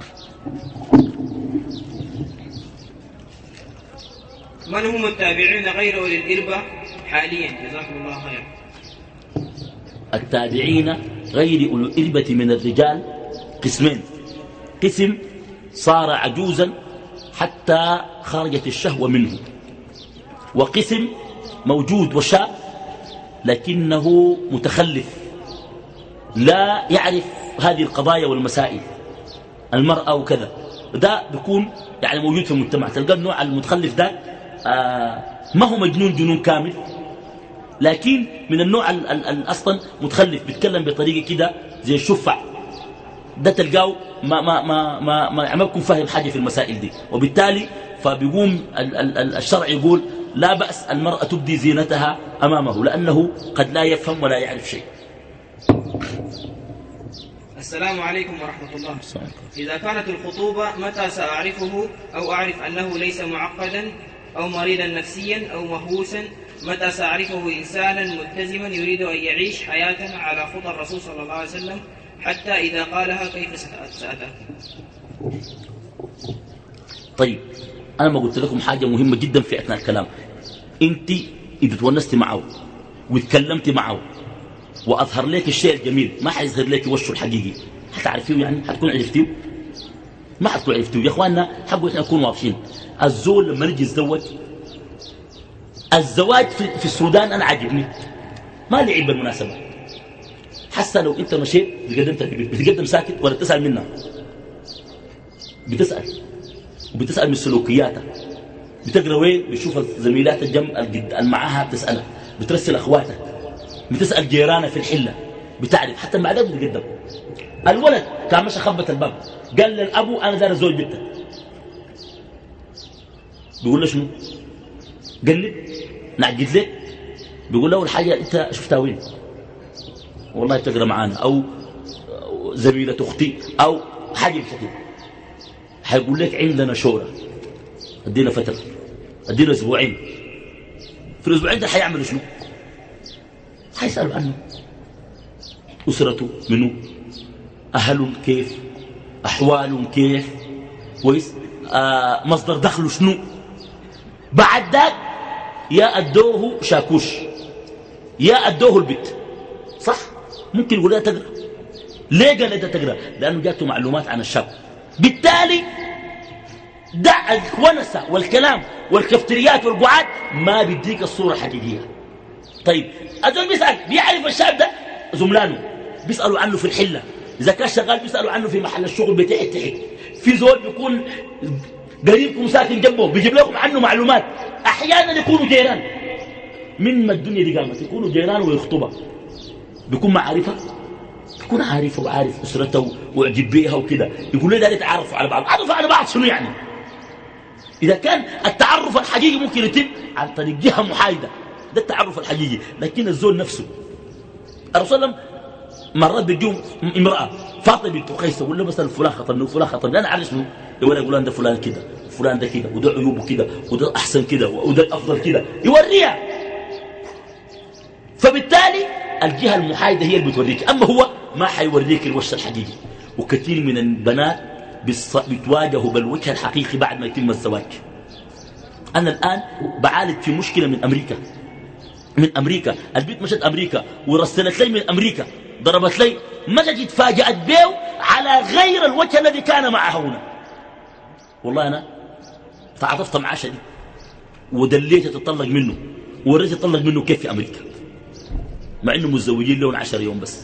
من هم التابعين غير أولي الإربة حاليا؟ جزاكم الله خير. التابعين غير أولي الإربة من الرجال قسمين، قسم صار عجوزا حتى خرجت الشهوة منه، وقسم موجود وشاب لكنه متخلف لا يعرف هذه القضايا والمسائل، المرأة وكذا، ده بيكون يعني موجود في المجتمع. تلقى النوع المتخلف ده آه ما هو مجنون جنون كامل، لكن من النوع ال ال ال أصلا متخلف، بيتكلم بطريقة كده زي الشفع، ده تلقاه ما ما ما ما ما ما بيكون فاهم حاجة في المسائل دي، وبالتالي فبيقوم ال ال ال الشرع يقول لا بأس المرأة تبدي زينتها أمامه، لأنه قد لا يفهم ولا يعرف شيء. السلام عليكم ورحمة الله. إذا كانت الخطوبة متى سأعرفه أو أعرف أنه ليس معقدا أو مريضا نفسيا أو مهووسا؟ متى سأعرفه إنسانا ملتزما يريد أن يعيش حياة على خطى الرسول صلى الله عليه وسلم، حتى إذا قالها كيف سأتأكد؟ طيب أنا ما قلت لكم حاجة مهمة جدا في أثناء الكلام. أنت إذا تونست معه وتكلمت معه وأظهر لك الشيء الجميل، ما حيظهر لك وشه الحقيقي، حتعرفيه يعني، حتكون عرفتيه؟ ما حتكون عرفتيه يا أخواننا. حقوا إحنا نكون واضحين. الزول لما نجي نتزوج، الزواج في, في السودان أنا عاجبني، ما لعب بالمناسبة. حتى لو أنت مشيت بتقدم ساكت ولا تسأل منها، بتسأل وبتسأل من سلوكياتها، بتقرأ وين، بتشوف زميلات الجنب المعاها بتسألها، بترسل أخواتك، بتسأل جيرانها في الحلة، بتعرف حتى بعدين بتقدم. الولد كان مشى خبط الباب قال للأبو أنا دار زوج بنتك، بيقول له شنو؟ قال لي نعجز لك؟ بيقول له أول حاجة أنت شفتها وين؟ والله بتقرأ معانا، أو زميلة أختي أو حاجة بشكل، حيقول لك عندنا شورى، ادينا فترة، ادينا أسبوعين. في الأسبوعين ده حيعملوا شنو؟ حيسألوا عنه، أسرته منه، أهله كيف، أحواله كيف، كويس، آه مصدر دخله شنو. بعد ذاك يا أدوه شاكوش يا أدوه البيت، صح؟ ممكن يقول لها تقرأ. ليه قال لها تقرأ؟ لأنه جاته معلومات عن الشاب. بالتالي دع الونسة والكلام والكفتريات والقعاد ما بيديك الصورة الحقيقية. طيب أدول بيسأل، بيعرف الشاب ده زملانه، بيسألوا عنه في الحلة، إذا كان شغال بيسألوا عنه في محل الشغل بتاعي تحت، في زول بيكون قريبكم ساكن جنبه بيجيب لكم عنه معلومات، أحيانا يكونوا جيران. من ما الدنيا دي قامت يكونوا جيران ويخطبها بيكون معارفة بيكون عارفة وعارف أسرته وأعجب بيها وكده يقول لي ده يتعرفوا على بعض عرفوا على بعض شنو يعني إذا كان التعرف الحقيقي ممكن يتم عن طريق جهة محايدة ده التعرف الحقيقي لكن الزول نفسه الرسول صلى الله عليه وسلم مرات بيجيهم امرأة فاطمة بنت قيس ولا مثلا فلان خطبني وفلان خطبني أنا عارف شنو يقول يقول ده فلان كده فلان ده كده وده عيوبه كده وده أحسن كده وده الأفضل كده يوريها فبالتالي الجهة المحايدة هي اللي بتوريك أما هو ما حيوريك الوجه الحقيقي وكثير من البنات بتواجهوا بالوجه الحقيقي بعد ما يتم الزواج أنا الآن بعالج في مشكلة من أمريكا من أمريكا البنت مشت أمريكا ورسلت لي من أمريكا ضربت لي مشت اتفاجأت بيه على غير الوجه الذي كان معها هنا والله أنا تعاطفت معاه شديد ودليت تطلق منه وريت تطلق منه كيف في أمريكا مع إنه متزوجين لهم عشر يوم بس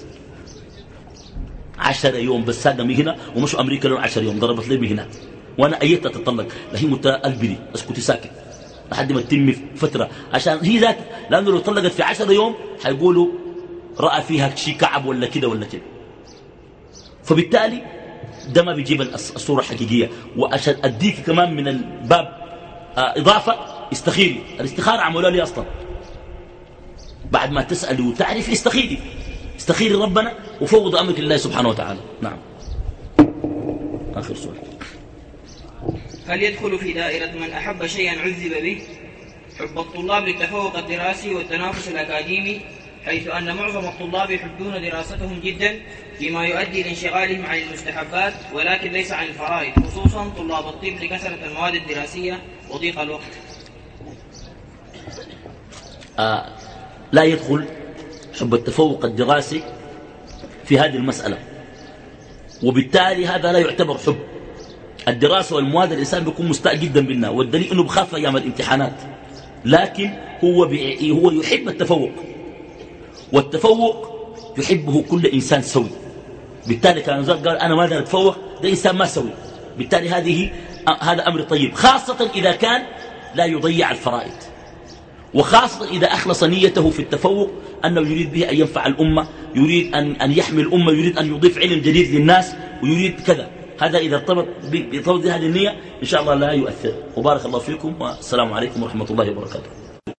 عشر يوم بس هذا من هنا ومشوا أمريكا لهم عشر يوم ضربت لي من هنا وأنا أيتها تطلق لهي متقلبني اسكتي ساكت لحد ما تتم فترة عشان هي ذات لأنه لو طلقت في عشر يوم حيقولوا رأى فيها شيء كعب ولا كده ولا كده فبالتالي ده ما بيجيب الصورة الحقيقية وعشان أديك كمان من الباب آه إضافة استخيري الاستخارة عملوا لي أصلا بعد ما تسألي وتعرفي استخيري استخيري ربنا وفوض أمرك لله سبحانه وتعالى نعم آخر سؤال هل يدخل في دائرة من أحب شيئا عذب به حب الطلاب للتفوق الدراسي والتنافس الأكاديمي حيث أن معظم الطلاب يحبون دراستهم جدا فيما يؤدي لانشغالهم عن المستحبات ولكن ليس عن الفرائض خصوصا طلاب الطب لكثرة المواد الدراسية وضيق الوقت آه لا يدخل حب التفوق الدراسي في هذه المسألة وبالتالي هذا لا يعتبر حب الدراسة والمواد الإنسان بيكون مستاء جدا منها والدليل أنه بخاف أيام الامتحانات لكن هو, هو يحب التفوق والتفوق يحبه كل إنسان سوي بالتالي كان قال أنا ماذا أتفوق ده إنسان ما سوي بالتالي هذه هذا أمر طيب خاصة إذا كان لا يضيع الفرائض وخاصة إذا أخلص نيته في التفوق أنه يريد به أن ينفع الأمة يريد أن, أن يحمي الأمة يريد أن يضيف علم جديد للناس ويريد كذا هذا إذا ارتبط بهذه النية إن شاء الله لا يؤثر وبارك الله فيكم والسلام عليكم ورحمة الله وبركاته